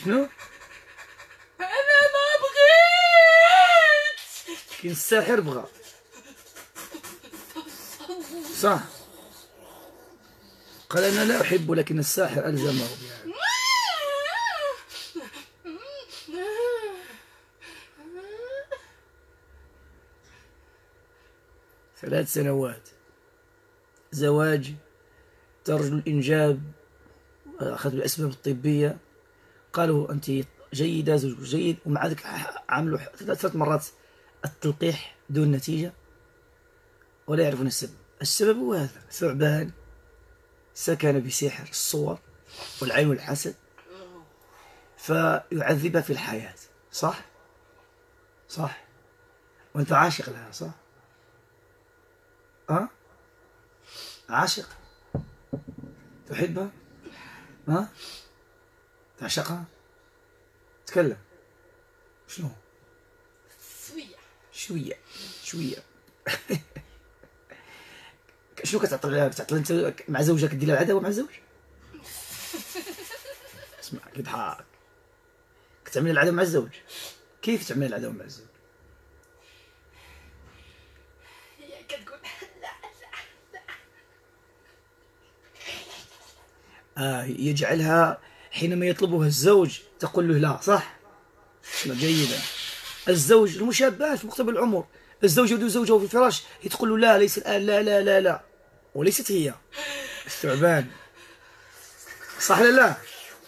S4: شنو؟
S3: انا ما بغيت.
S4: كاين الساحر بغى. صح. قال انا لا احب لكن الساحر الزمه بها. ثلاث سنوات زواج، ترجو الإنجاب، أخذوا الأسباب الطبية، قالوا أنت جيدة، زوج جيد، ومع ذلك عملوا ثلاث مرات التلقيح دون نتيجة ولا يعرفون السبب. السبب هو هذا: ثعبان سكن بسحر الصور والعين والحسد فيعذبها في الحياة. صح؟ صح؟ وأنت عاشق لها صح؟ ها؟ عاشق؟ تحبها؟ ها؟ تعشقها؟ تكلم. شنو؟
S3: شوية
S4: شوية شوية. شنو كتعطي لها؟ كتعطي انت مع زوجك دير العداوة مع الزوج؟ اسمع كيضحك. كتعمل العداوة مع الزوج؟ كيف تعمل العداوة مع الزوج؟
S3: هي كتقول لا لا لا.
S4: آه يجعلها حينما يطلبها الزوج تقول له لا. صح؟ جيدا. الزوج المشابهات في مقتبل العمر، الزوج يدعو زوجه في الفراش تقول له لا ليس الآن، لا لا لا لا، وليست هي الثعبان. صح ولا لا؟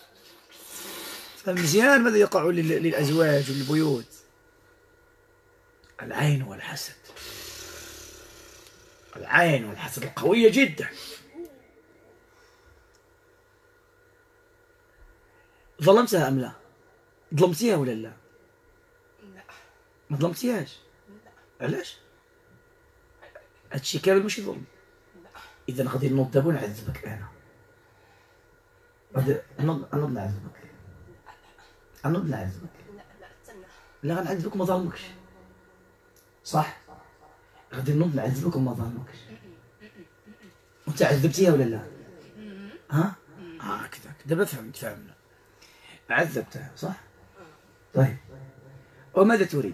S4: فمزيان ماذا يقع للأزواج والبيوت؟ العين والحسد. العين والحسد القوية جدا. ظلمتها أم لا؟ ظلمتيها ولا لا؟
S3: لا
S4: ما ظلمتيهاش؟
S3: لا.
S4: علاش؟ هادشي كامل ماشي ظلم.
S3: لا.
S4: إذا غادي نوض دابا ونعذبك أنا. غادي نوض نوض نعذبك. نوض نعذبك.
S3: لا لا استنى.
S4: لا غنعذبك وما ظلمكش. صح؟ غادي نوض نعذبك وما ظلمكش. وأنت عذبتيها ولا لا؟ ها؟ ها كذا دابا فهمت فهمنا. عذبتها صح؟ طيب وماذا تريد؟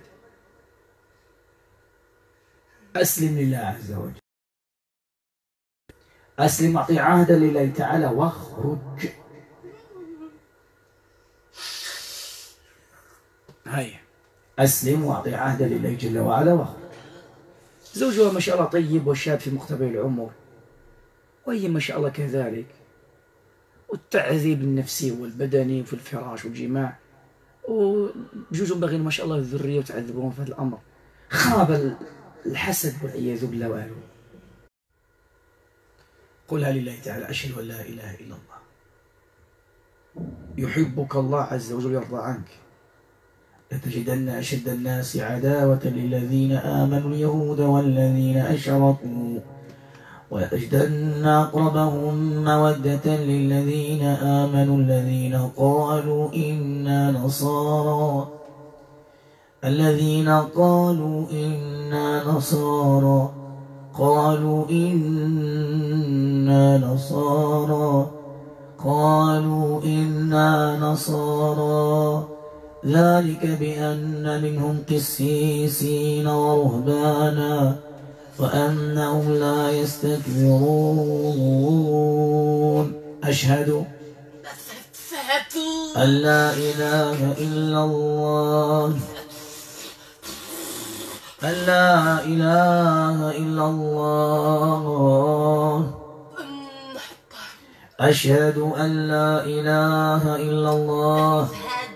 S4: أسلم لله عز وجل. أسلم أعطي عهدا لله تعالى واخرج. هيا أسلم وأعطي عهدا لله جل وعلا واخرج. زوجها ما شاء الله طيب وشاب في مقتبل العمر، وهي ما شاء الله كذلك، والتعذيب النفسي والبدني في الفراش والجماع، وجوجهم باغيين ما شاء الله الذريه وتعذبهم في هذا الامر. خاب الحسد والعياذ بالله واهله. قلها لله تعالى: اشهد ان لا اله الا الله. يحبك الله عز وجل يرضى عنك. لتجدن اشد الناس عداوه للذين امنوا اليهود والذين اشركوا ولتجدن أقربهم مودة للذين آمنوا الذين قالوا إنا نصارى الذين قالوا إنا نصارى قالوا إنا نصارى قالوا إنا نصارى ذلك بأن منهم قسيسين ورهبانا وأنهم لا يستكبرون. أشهد أن لا إله إلا الله أن لا إله إلا الله أشهد أن لا إله إلا الله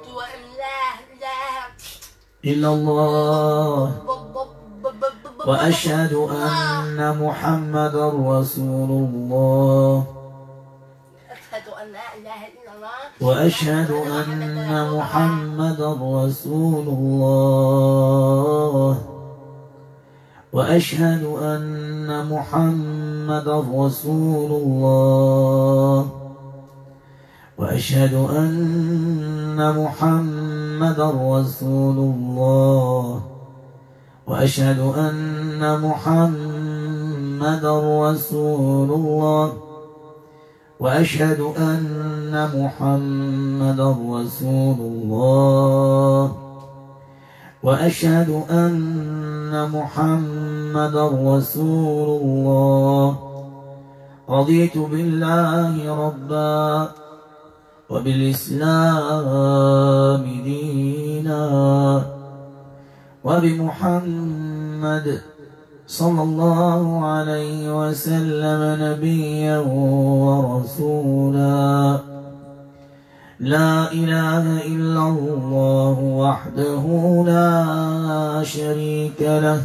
S4: إلا الله وأشهد أن محمدا رسول الله وأشهد أن محمدا رسول الله وأشهد أن محمدا رسول الله وأشهد أن محمدا رسول الله وأشهد أن محمدا رسول الله وأشهد أن محمدا رسول الله وأشهد أن محمدا رسول الله. رضيت بالله ربا وبالإسلام دينا وبمحمد صلى الله عليه وسلم نبيا ورسولا. لا إله إلا الله وحده لا شريك له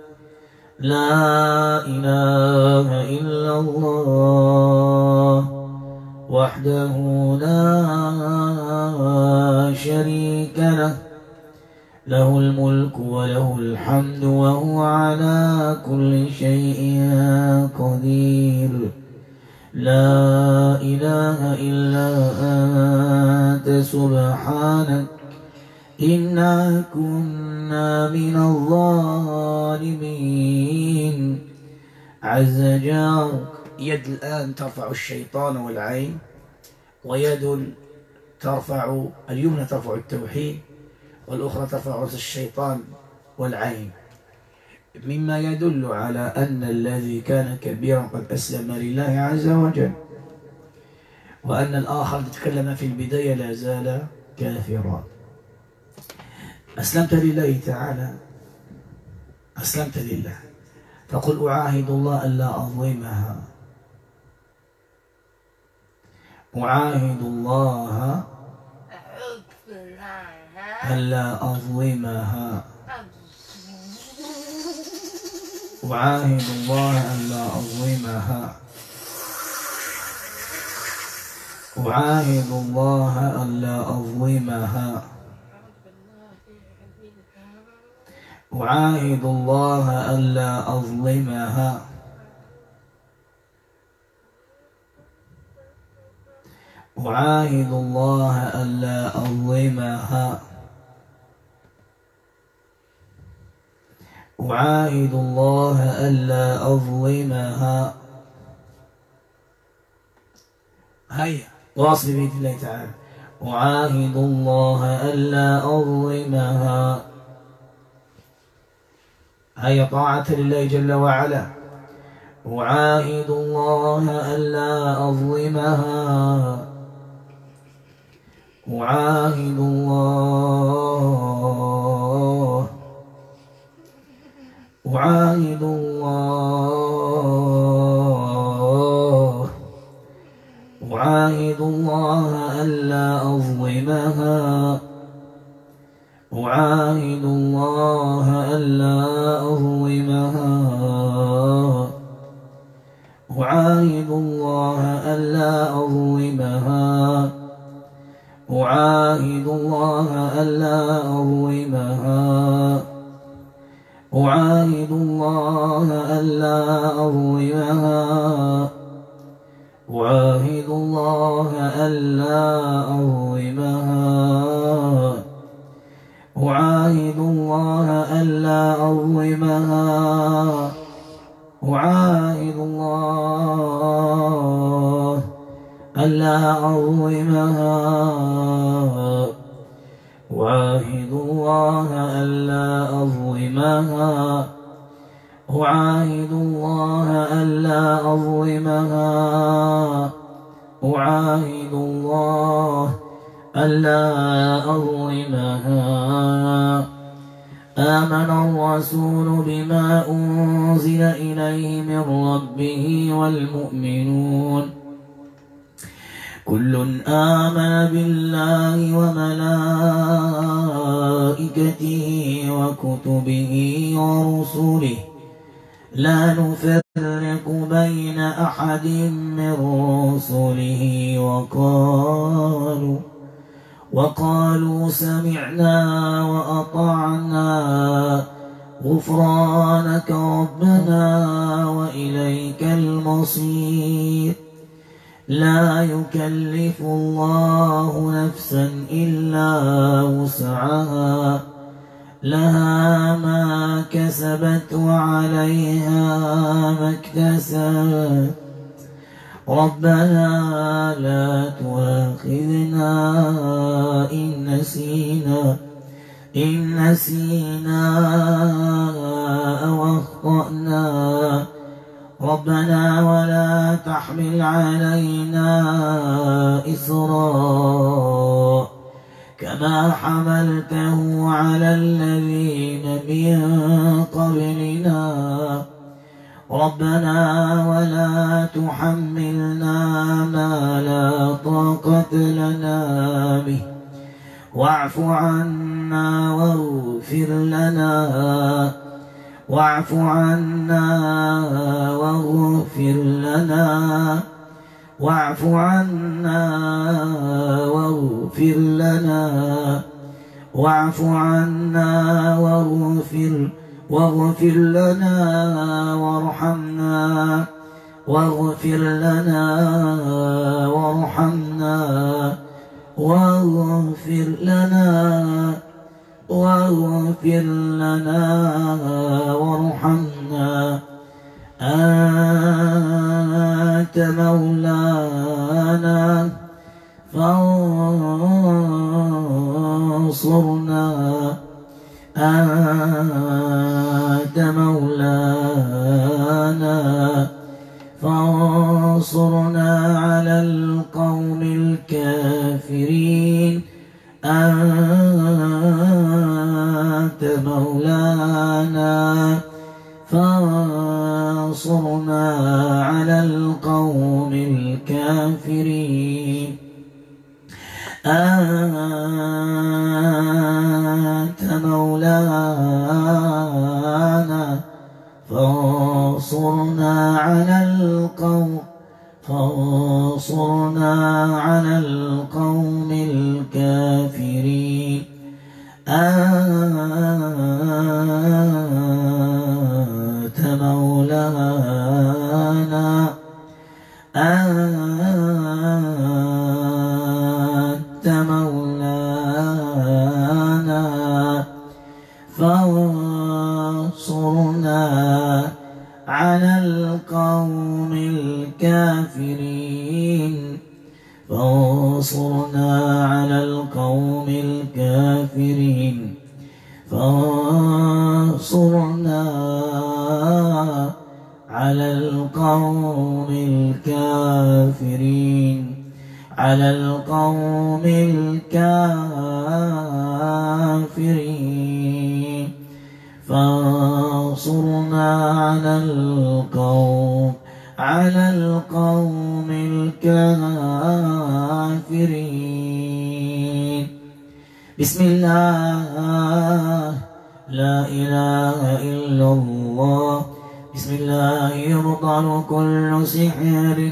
S4: لا إله إلا الله وحده لا شريك له له الملك وله الحمد وهو على كل شيء قدير. لا إله إلا أنت سبحانك إنا كنا من الظالمين. عز جارك.
S2: يد الآن ترفع الشيطان والعين، ويد ترفع اليمنى ترفع التوحيد، والأخرى ترفع رأس الشيطان والعين، مما يدل على أن الذي كان كبيرا قد أسلم لله عز وجل، وأن الآخر تكلم في البداية لا زال كافرا. أسلمت لله تعالى، أسلمت لله، فقل أعاهد الله ألا أظلمها، أعاهد الله ألا أظلمها، أعاهد الله ألا أظلمها، أعاهد الله ألا أظلمها، أعاهد الله ألا أظلمها، أعاهد الله ألا أظلمها، أعاهد الله ألا أظلمها. هيا واصل بإذن الله تعالى. أعاهد الله ألا أظلمها. هيا طاعة لله جل وعلا. أعاهد الله ألا أظلمها، أعاهد الله، أعاهد الله، أعاهد الله ألا أظلمها، أعاهد الله ألا أظلمها، أعاهد الله ألا أظلمها، أعاهد الله ألا أظلمها، أعاهد الله ألا أظلمها، أعاهد الله ألا أظلمها، أعاهد الله ألا أظلمها، أعاهد الله ألا أظلمها، أعاهد الله ألا أظلمها، أعاهد الله ألا أظلمها، أعاهد الله ألا أظلمها. آمن الرسول بما أنزل إليه من ربه والمؤمنون كل آمن بالله وملائكته وكتبه ورسله لا نفرق بين أحد من رسله وقالوا وقالوا سمعنا وأطعنا غفرانك ربنا وإليك المصير. لا يكلف الله نفسا إلا وسعها لها ما كسبت وعليها ما اكتسبت
S4: ربنا لا تؤاخذنا إن نسينا إن نسينا أو أخطأنا ربنا ولا تحمل علينا إصرا كما حملته على الذين من قبلنا ربنا ولا تحملنا ما لا طاقة لنا به واعف عنا واغفر لنا واعف عنا واغفر لنا واعف عنا واغفر لنا واعف عنا واغفر واغفر لنا وارحمنا واغفر لنا وارحمنا واغفر لنا واغفر لنا وارحمنا أنت مولانا فانصرنا أنت مولانا فانصرنا على القوم الكافرين أنت مولانا فانصرنا على القوم الكافرين أنت مولانا فانصرنا على القوم فانصرنا على القوم الكافرين أنت مولانا أنت مولانا فانصرنا على القوم الكافرين فانصرنا على القوم الكافرين فانصرنا على القوم الكافرين على القوم الكافرين فانصرنا على القوم على القوم الكافرين بسم الله لا إله إلا الله بسم الله يبطل كل سحر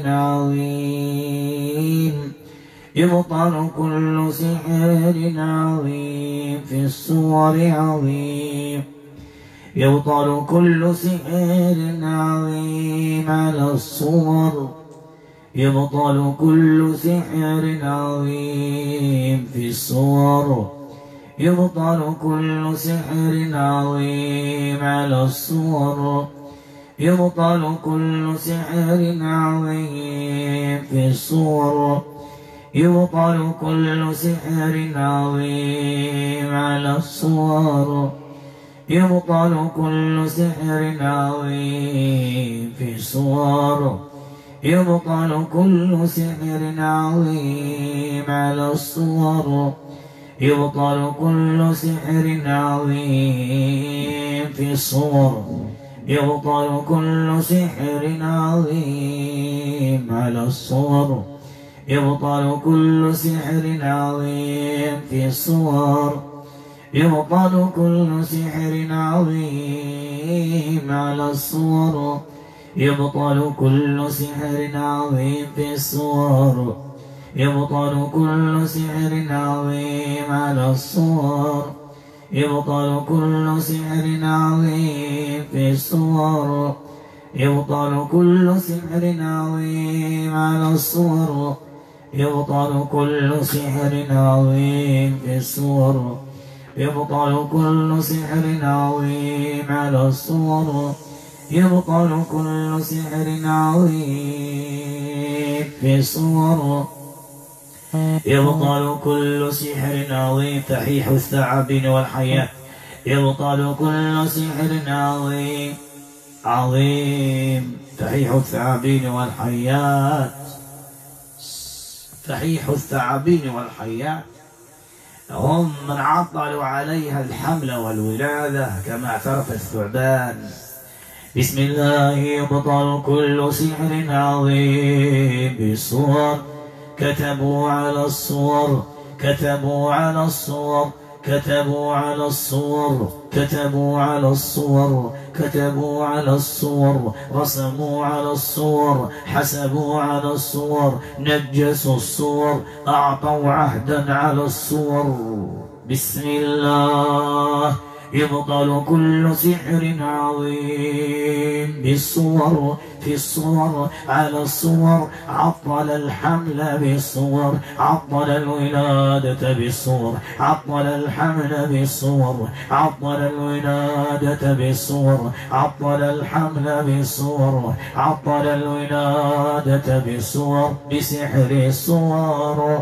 S4: عظيم يبطل كل سحر عظيم في الصور عظيم يبطل كل سحر عظيم على الصور يبطل كل سحر عظيم في الصور يبطل كل سحر عظيم على الصور يبطل كل سحر عظيم في الصور يبطل كل سحر عظيم على الصور يبطل كل سحر عظيم في الصور يبطل كل سحر عظيم على الصور يبطل كل سحر عظيم في الصور يبطل كل سحر عظيم على الصور يبطل كل سحر عظيم في الصور يبطل كل سحر عظيم على الصور يبطل كل سحر عظيم في الصور يبطل كل سحر عظيم على الصور يبطل كل سحر عظيم في الصور يبطل كل سحر عظيم على الصور يبطل كل سحر عظيم في الصور يبطل كل سحر عظيم على الصور يبطل كل سحر عظيم في الصور يبطل كل سحر عظيم فحيح الثعابين والحياة يبطل كل سحر عظيم عظيم فحيح الثعابين والحيات فحيح الثعابين والحيات هم من عطلوا عليها الحمل والولادة كما اعترف الثعبان. بسم الله يبطل كل سحر عظيم بالصور كتبوا على الصور كتبوا على الصور كتبوا على الصور كتبوا على الصور كتبوا على الصور رسموا على الصور حسبوا على الصور نجسوا الصور أعطوا عهدا على الصور. بسم الله يبطل كل سحر عظيم بالصور في الصور على الصور عطل الحمل بالصور عطل الولادة بالصور عطل الحمل بالصور عطل الولادة بالصور عطل الحمل بالصور عطل الولادة بالصور بسحر الصور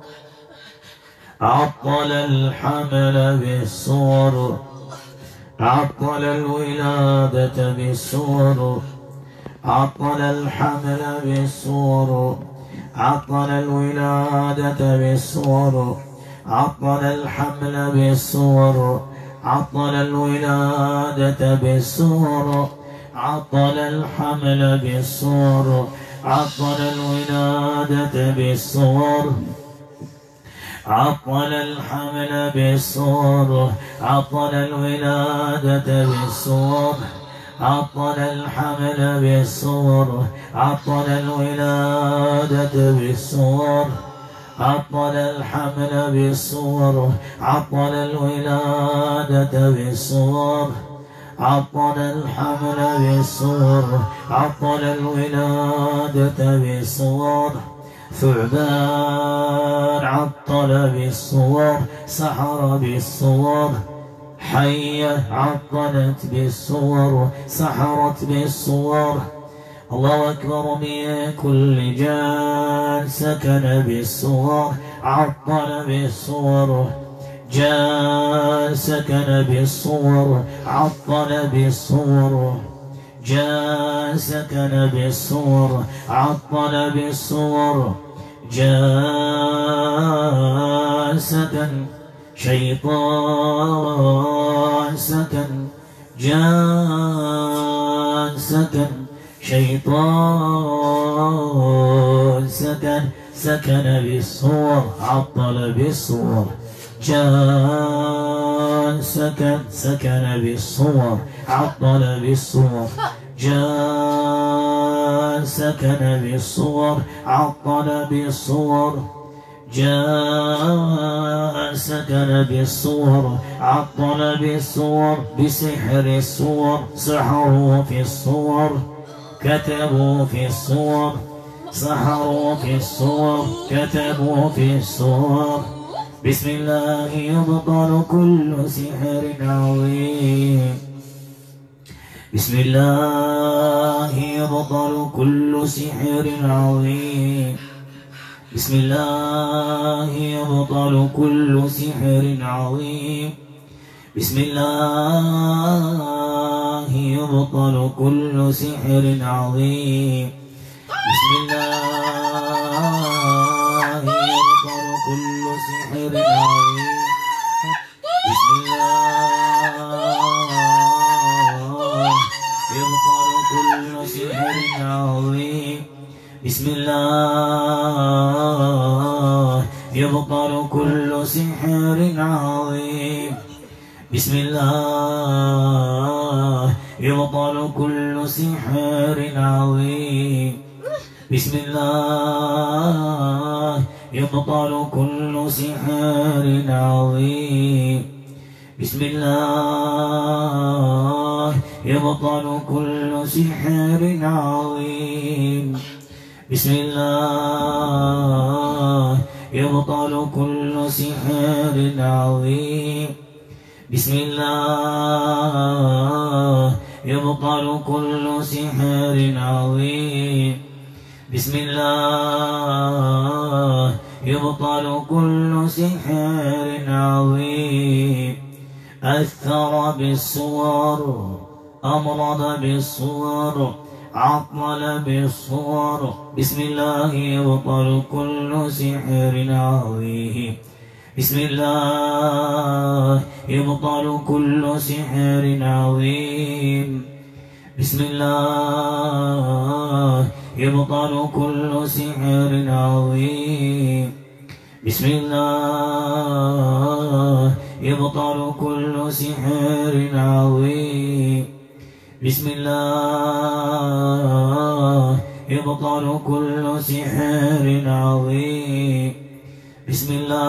S4: عطل الحمل بالصور عطل الولادة بالصور عطل الحمل بالصور عطل الولادة بالصور عطل الحمل بالصور عطل الولادة بالصور عطل الحمل بالصور عطل الولادة بالصور عطل الحمل بالصور عطل الولادة بالصور عطل الحمل بالصور عطل الولادة بالصور عطل الحمل بالصور عطل الولادة بالصور عطل الحمل بالصور عطل الولادة بالصور. ثعبان عطل بالصور سحر بالصور حية عطلت بالصور سحرت بالصور. الله أكبر من كل جان سكن بالصور عطل بالصور جان سكن بالصور عطل بالصور جان سكن بالصور عطل بالصور جان سكن شيطان سكن جان سكن شيطان سكن سكن بالصور عطل بالصور جان سكن سكن بالصور عطل بالصور جان سكن بالصور عطل بالصور جاء سكن بالصور عطل بالصور بسحر الصور سحروا في الصور كتبوا في الصور سحروا في الصور كتبوا في الصور. بسم الله يبطل كل سحر عظيم بسم الله يبطل كل سحر عظيم بسم الله يبطل كل سحر عظيم بسم الله يبطل كل سحر عظيم بسم الله يبطل كل سحر عظيم بسم الله يبطل كل سحر عظيم بسم الله يبطل كل سحر عظيم بسم الله يبطل كل سحر عظيم بسم الله يبطل كل سحر عظيم بسم الله يبطل كل سحر عظيم بسم الله يبطل كل سحر عظيم بسم الله يبطل يبطل كل سحر عظيم بسم الله يبطل كل سحر عظيم أثر بالصور أمرض بالصور عطل بالصور بسم الله يبطل كل سحر عظيم بسم الله يبطل كل سحر عظيم بسم الله يبطل كل سحر عظيم بسم الله يبطل كل سحر عظيم بسم الله يبطل كل سحر عظيم بسم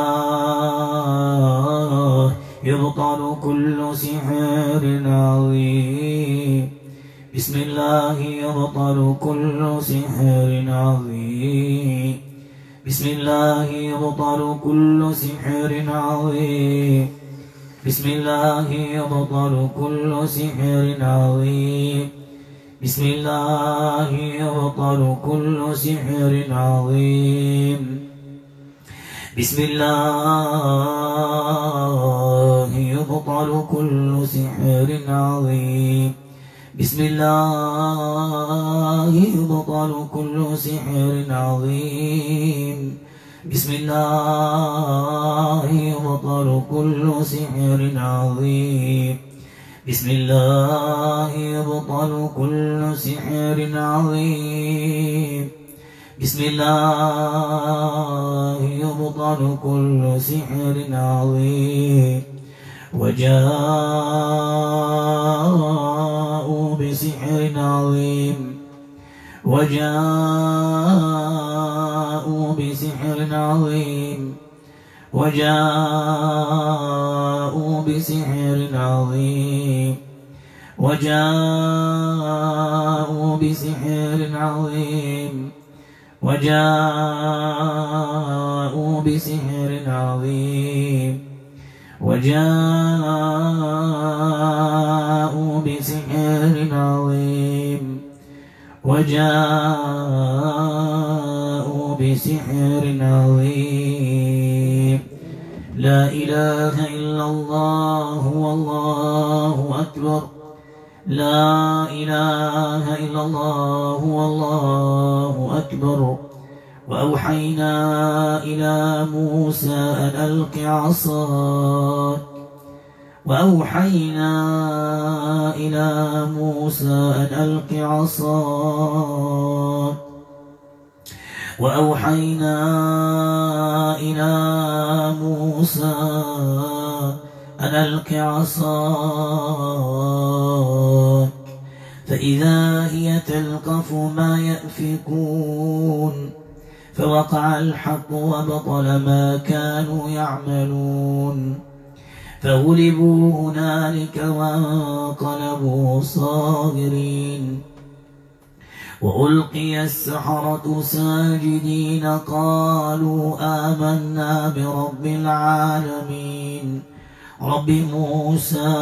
S4: الله يبطل كل سحر عظيم بسم الله يبطل كل سحر عظيم بسم الله يبطل كل سحر عظيم بسم الله يبطل كل سحر عظيم بسم الله يبطل كل سحر عظيم بسم الله يبطل كل سحر عظيم بسم الله يبطل كل سحر عظيم بسم الله يبطل كل سحر عظيم بسم الله يبطل كل سحر عظيم بسم الله يبطل كل سحر عظيم وجاءوا بسحر عظيم وجاءوا بسحر عظيم وجاءوا بسحر عظيم وجاءوا بسحر عظيم وجاءوا بسحر عظيم وجاءوا بسحر عظيم وجاءوا بسحر عظيم لا إله إلا الله والله أكبر لا إله إلا الله والله أكبر وأوحينا إلى موسى أن ألق عصاك وأوحينا إلى موسى أن ألق عصاك وأوحينا إلى موسى أن ألق عصاك فإذا هي تلقف ما يأفكون فوقع الحق وبطل ما كانوا يعملون فغلبوا هنالك وانقلبوا صاغرين وألقي السحرة ساجدين قالوا آمنا برب العالمين رب موسى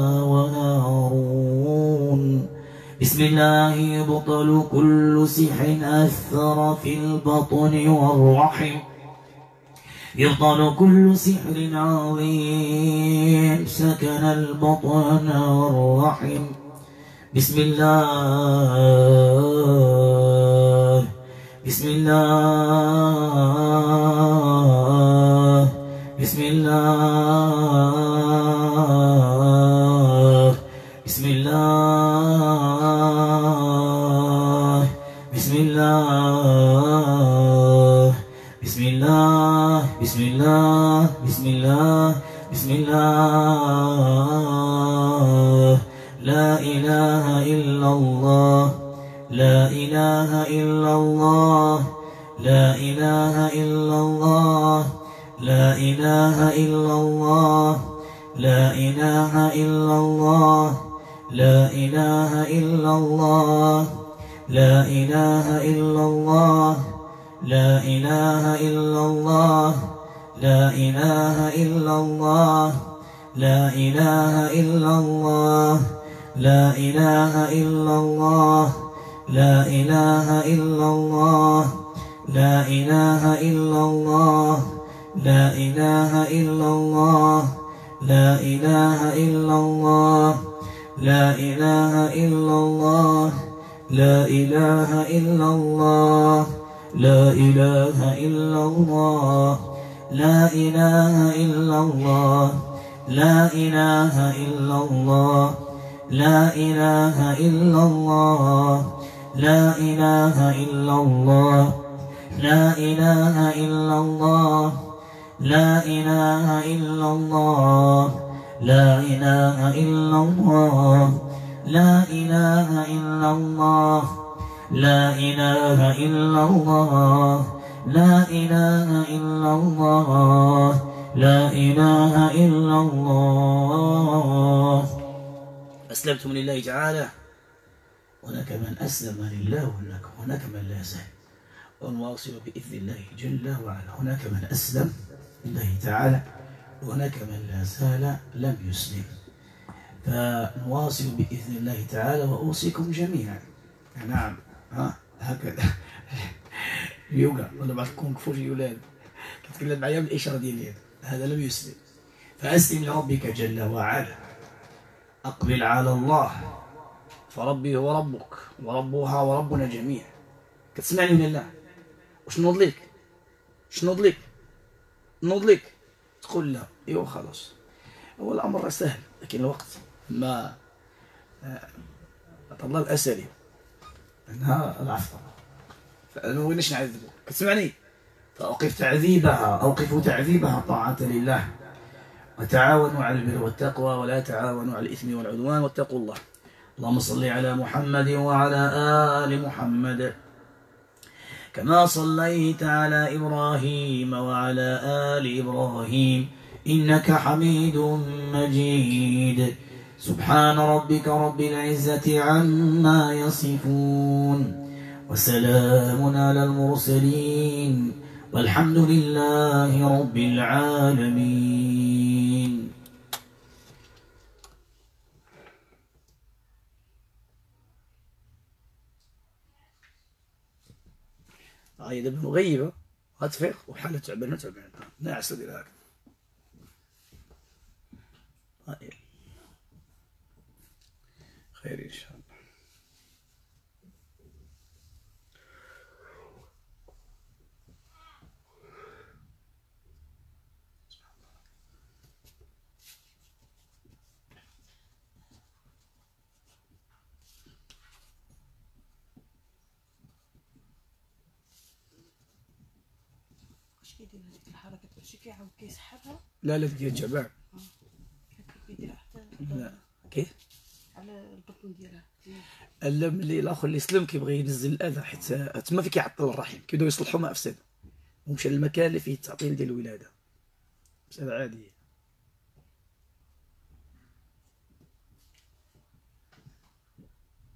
S4: وهارون بسم الله يبطل كل سحر أثر في البطن والرحم يبطل كل سحر عظيم سكن البطن والرحم بسم الله بسم الله بسم الله بسم الله بسم الله بسم الله بسم الله بسم الله بسم الله لا إله إلا الله لا إله إلا الله لا إله إلا الله لا إله إلا الله لا إله إلا الله لا إله إلا الله لا إله إلا الله لا إله إلا الله لا إله إلا الله لا إله إلا الله لا إله إلا الله لا إله إلا الله لا إله إلا الله لا إله إلا الله لا إله إلا الله لا إله إلا الله لا إله إلا الله لا إله إلا الله لا إله إلا الله لا إله إلا الله لا إله إلا الله لا إله إلا الله لا إله إلا الله لا إله إلا الله لا إله إلا الله لا إله إلا الله لا إله إلا الله لا إله إلا الله لا إله إلا الله. أسلمتم لله تعالى، هناك من أسلم لله وهناك من لا يزال، ونواصل بإذن الله جل وعلا. هناك من أسلم لله تعالى وهناك من لا زال لم يسلم، فنواصل بإذن الله تعالى وأوصيكم جميعا. نعم ها هكذا اليوغا ولا بعض كونغ فو يولاد كتكلم معايا بالإشارة ديالي، هذا لم يسلم. فأسلم لربك جل وعلا، أقبل على الله، فربي هو ربك وربها وربنا جميعا. كتسمعني ولا لا؟ واش نوض ليك؟ واش نوض ليك؟ نوض ليك تقول لا، ايوا خلاص. هو الامر سهل لكن الوقت ما طلع الاساليب انها العفو، فما بغيناش نعذبو. كتسمعني؟ فاوقف تعذيبها اوقفوا تعذيبها طاعة لله، وتعاونوا على البر والتقوى ولا تعاونوا على الاثم والعدوان واتقوا الله. اللهم صل على محمد وعلى آل محمد كما صليت على إبراهيم وعلى آل إبراهيم إنك حميد مجيد. سبحان ربك رب العزة عما يصفون وسلام على المرسلين والحمد لله رب العالمين. هاي دابا مغيبة غتفيق وحالة تعبانة تعبانة ناعسة ديال هكا. خير إن شاء الله.
S1: واش كيدير هذيك الحركه؟ واش كيعاود كيسحبها؟
S4: لا لا ديال الجعبان.
S1: كيديرها حتى
S4: لا كيف؟
S1: على البطن ديالها.
S4: لا ملي الاخر اللي سلم كيبغي ينزل الاذى حيت تما فين كيعطل الرحم، كيبداو يصلحوا ما افسد ومشى للمكان اللي فيه التعطيل ديال الولاده. مسألة عادية.